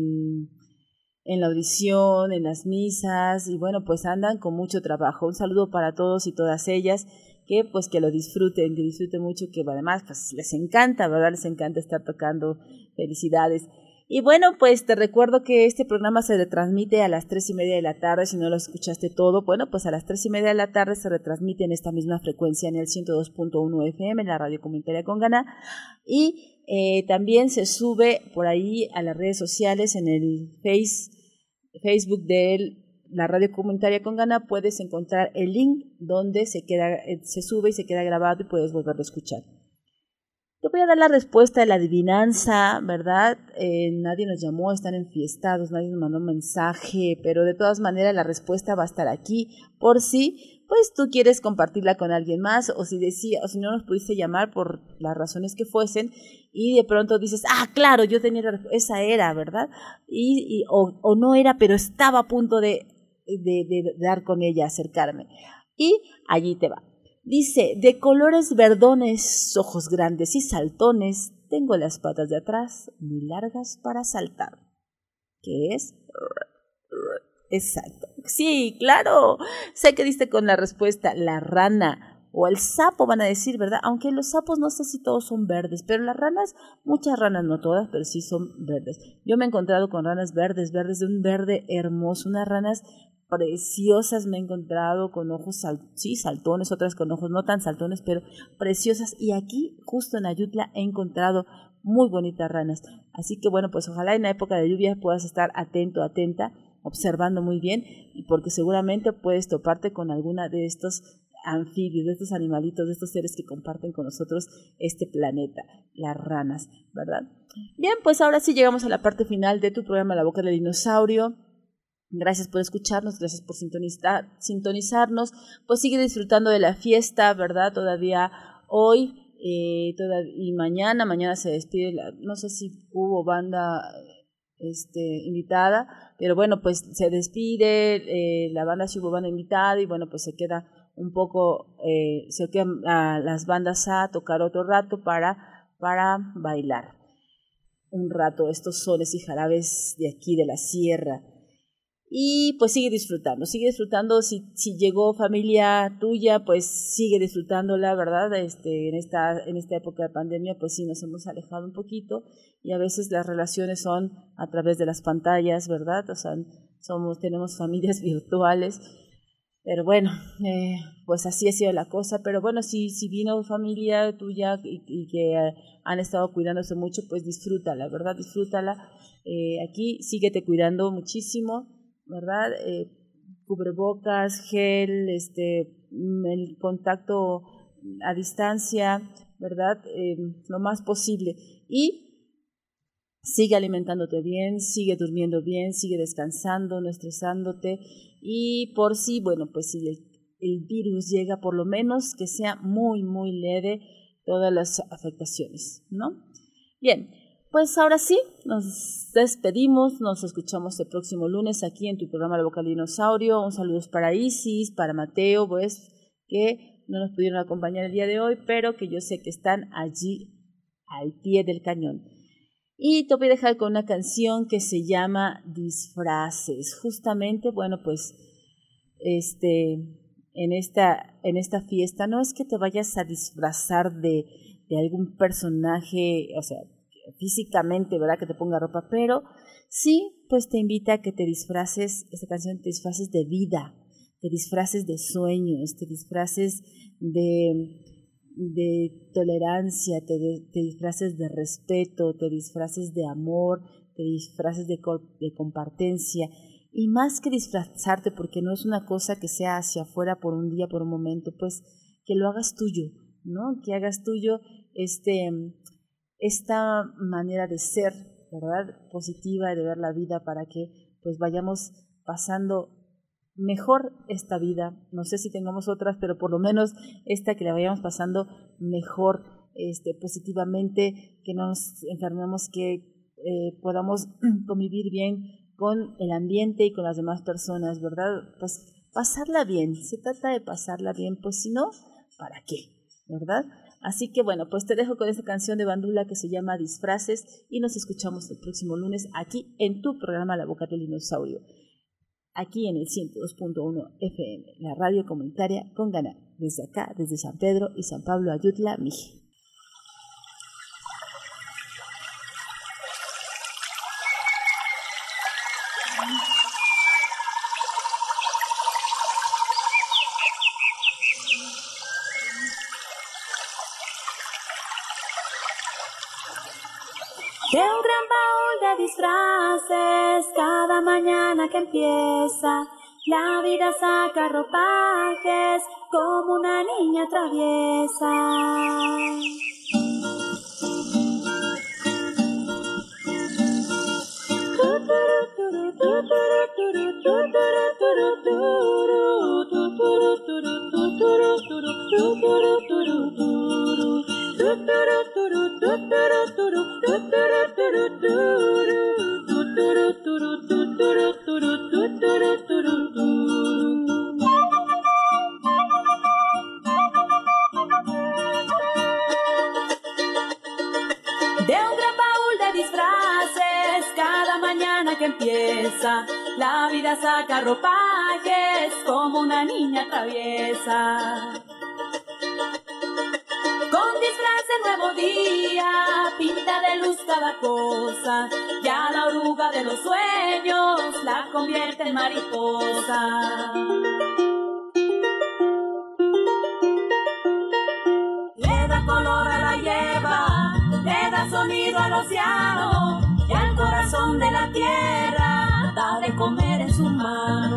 en la audición, en las misas, y bueno, pues andan con mucho trabajo. Un saludo para todos y todas ellas, que pues que lo disfruten, mucho, que además pues les encanta, ¿verdad? Les encanta estar tocando. Felicidades. Y bueno, pues te recuerdo que este programa se retransmite a las 3:30 de la tarde, si no lo escuchaste todo, bueno, pues a las 3:30 de la tarde se retransmite en esta misma frecuencia en el 102.1 FM, en la radio comunitaria con Gana, y también se sube por ahí a las redes sociales, en el Facebook de la radio comunitaria con Gana, puedes encontrar el link donde se sube y se queda grabado y puedes volverlo a escuchar. Te voy a dar la respuesta de la adivinanza, ¿verdad? Nadie nos llamó, están enfiestados, nadie nos mandó un mensaje, pero de todas maneras la respuesta va a estar aquí por si pues tú quieres compartirla con alguien más, o si no nos pudiste llamar por las razones que fuesen y de pronto dices, claro, yo tenía esa era, ¿verdad? O no era, pero estaba a punto de dar con ella, acercarme. Y allí te va. Dice, de colores verdones, ojos grandes y saltones, tengo las patas de atrás muy largas para saltar. ¿Qué es? Exacto. Sí, claro. Sé que diste con la respuesta, la rana o el sapo van a decir, ¿verdad? Aunque los sapos no sé si todos son verdes, pero las ranas, muchas ranas, no todas, pero sí son verdes. Yo me he encontrado con ranas verdes de un verde hermoso, unas ranas preciosas me he encontrado con ojos saltones, otras con ojos no tan saltones, pero preciosas. Y aquí, justo en Ayutla, he encontrado muy bonitas ranas. Así que bueno, pues ojalá en la época de lluvia puedas estar atento, atenta, observando muy bien, porque seguramente puedes toparte con alguna de estos anfibios, de estos animalitos, de estos seres que comparten con nosotros este planeta, las ranas, ¿verdad? Bien, pues ahora sí llegamos a la parte final de tu programa La Boca del Dinosaurio. Gracias por escucharnos, gracias por sintonizarnos, pues sigue disfrutando de la fiesta, ¿verdad? Todavía hoy y mañana se despide, no sé si hubo banda invitada, pero bueno, pues se despide, la banda sí hubo banda invitada y bueno, pues se queda un poco se quedan las bandas a tocar otro rato para bailar un rato estos sones y jarabes de aquí de la sierra. Y pues sigue disfrutando, si llegó familia tuya, pues sigue disfrutándola, ¿verdad? En esta época de pandemia, pues sí nos hemos alejado un poquito y a veces las relaciones son a través de las pantallas, ¿verdad? O sea, tenemos familias virtuales, pero bueno, pues así ha sido la cosa. Pero bueno, si vino familia tuya y que han estado cuidándose mucho, pues disfrútala, ¿verdad? Disfrútala. Aquí síguete cuidando muchísimo, ¿verdad? Cubrebocas, gel, el contacto a distancia, ¿verdad? Lo más posible. Y sigue alimentándote bien, sigue durmiendo bien, sigue descansando, no estresándote. Y por si, bueno, pues si el virus llega, por lo menos que sea muy, muy leve todas las afectaciones, ¿no? Bien. Pues ahora sí, nos despedimos, nos escuchamos el próximo lunes aquí en tu programa La Boca del Dinosaurio. Un saludo para Isis, para Mateo, pues que no nos pudieron acompañar el día de hoy, pero que yo sé que están allí al pie del cañón. Y te voy a dejar con una canción que se llama Disfraces. Justamente, bueno, pues en esta fiesta no es que te vayas a disfrazar de algún personaje, o sea, físicamente, ¿verdad? Que te ponga ropa, pero sí, pues te invita a que te disfraces, esta canción, te disfraces de vida, te disfraces de sueños, te disfraces de tolerancia, te disfraces de respeto, te disfraces de amor, te disfraces de compartencia. Y más que disfrazarte, porque no es una cosa que sea hacia afuera por un día, por un momento, pues que lo hagas tuyo, ¿no? Que hagas tuyo esta manera de ser, ¿verdad? Positiva, de ver la vida, para que pues vayamos pasando mejor esta vida. No sé si tengamos otras, pero por lo menos esta, que la vayamos pasando mejor, positivamente, que no nos enfermemos, que podamos convivir bien con el ambiente y con las demás personas, ¿verdad? Pues pasarla bien, se trata de pasarla bien, pues si no, ¿para qué? ¿Verdad? Así que bueno, pues te dejo con esta canción de Bandula que se llama Disfraces y nos escuchamos el próximo lunes aquí en tu programa La Boca del Dinosaurio, aquí en el 102.1 FM, la radio comunitaria con Gana, desde acá, desde San Pedro y San Pablo Ayutla, Mije. De un gran baúl de disfraces, cada mañana que empieza, la vida saca ropajes como una niña traviesa. La vida saca ropajes como una niña traviesa. Con disfraz de nuevo día, pinta de luz cada cosa. Ya la oruga de los sueños la convierte en mariposa. Le da color a la hierba, le da sonido al océano y al corazón de la tierra da de comer en su mano.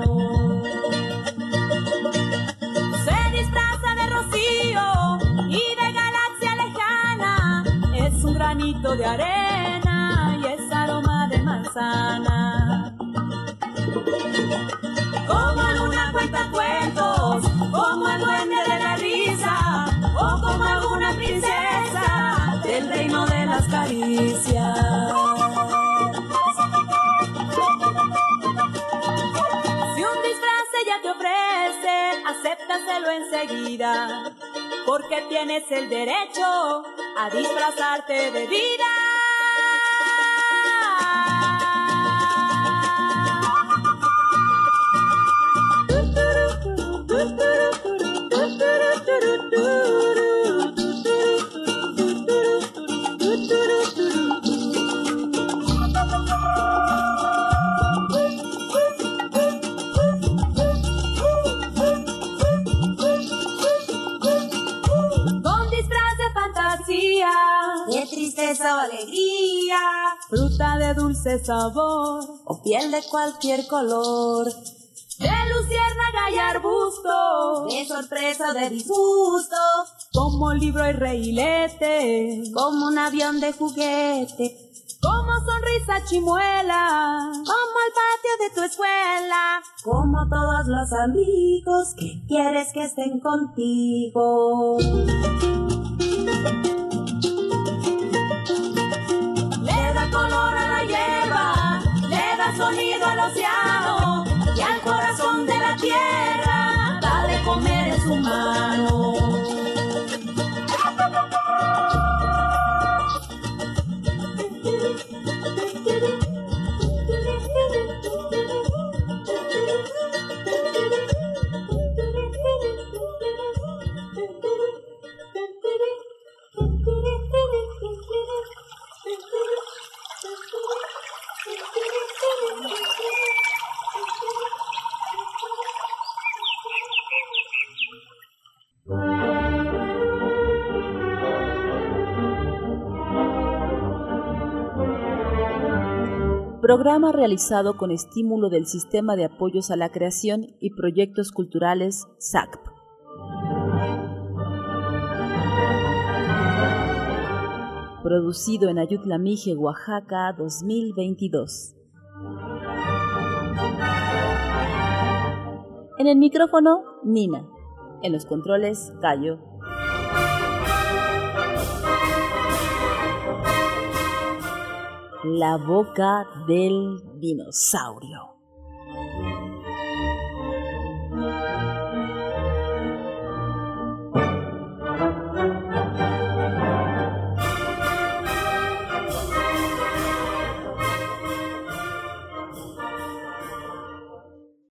Se disfraza de rocío y de galaxia lejana, es un granito de arena y es aroma de manzana. Como luna cuenta cuentos, como el duende de la risa, o como alguna princesa del reino de las caricias. hácelo enseguida, porque tienes el derecho a disfrazarte de vida. De tristeza o alegría, fruta de dulce sabor, o piel de cualquier color, de luciérnaga y arbusto, de sorpresa o de disgusto, como libro y reilete, como un avión de juguete, como sonrisa chimuela, como el patio de tu escuela, como todos los amigos que quieres que estén contigo. Sonido al océano y al corazón de la tierra, da de comer en su mano. Programa realizado con estímulo del Sistema de Apoyos a la Creación y Proyectos Culturales SACP. Producido en Ayutla Mije, Oaxaca, 2022. En el micrófono, Nina. En los controles, Cayo. La boca del dinosaurio.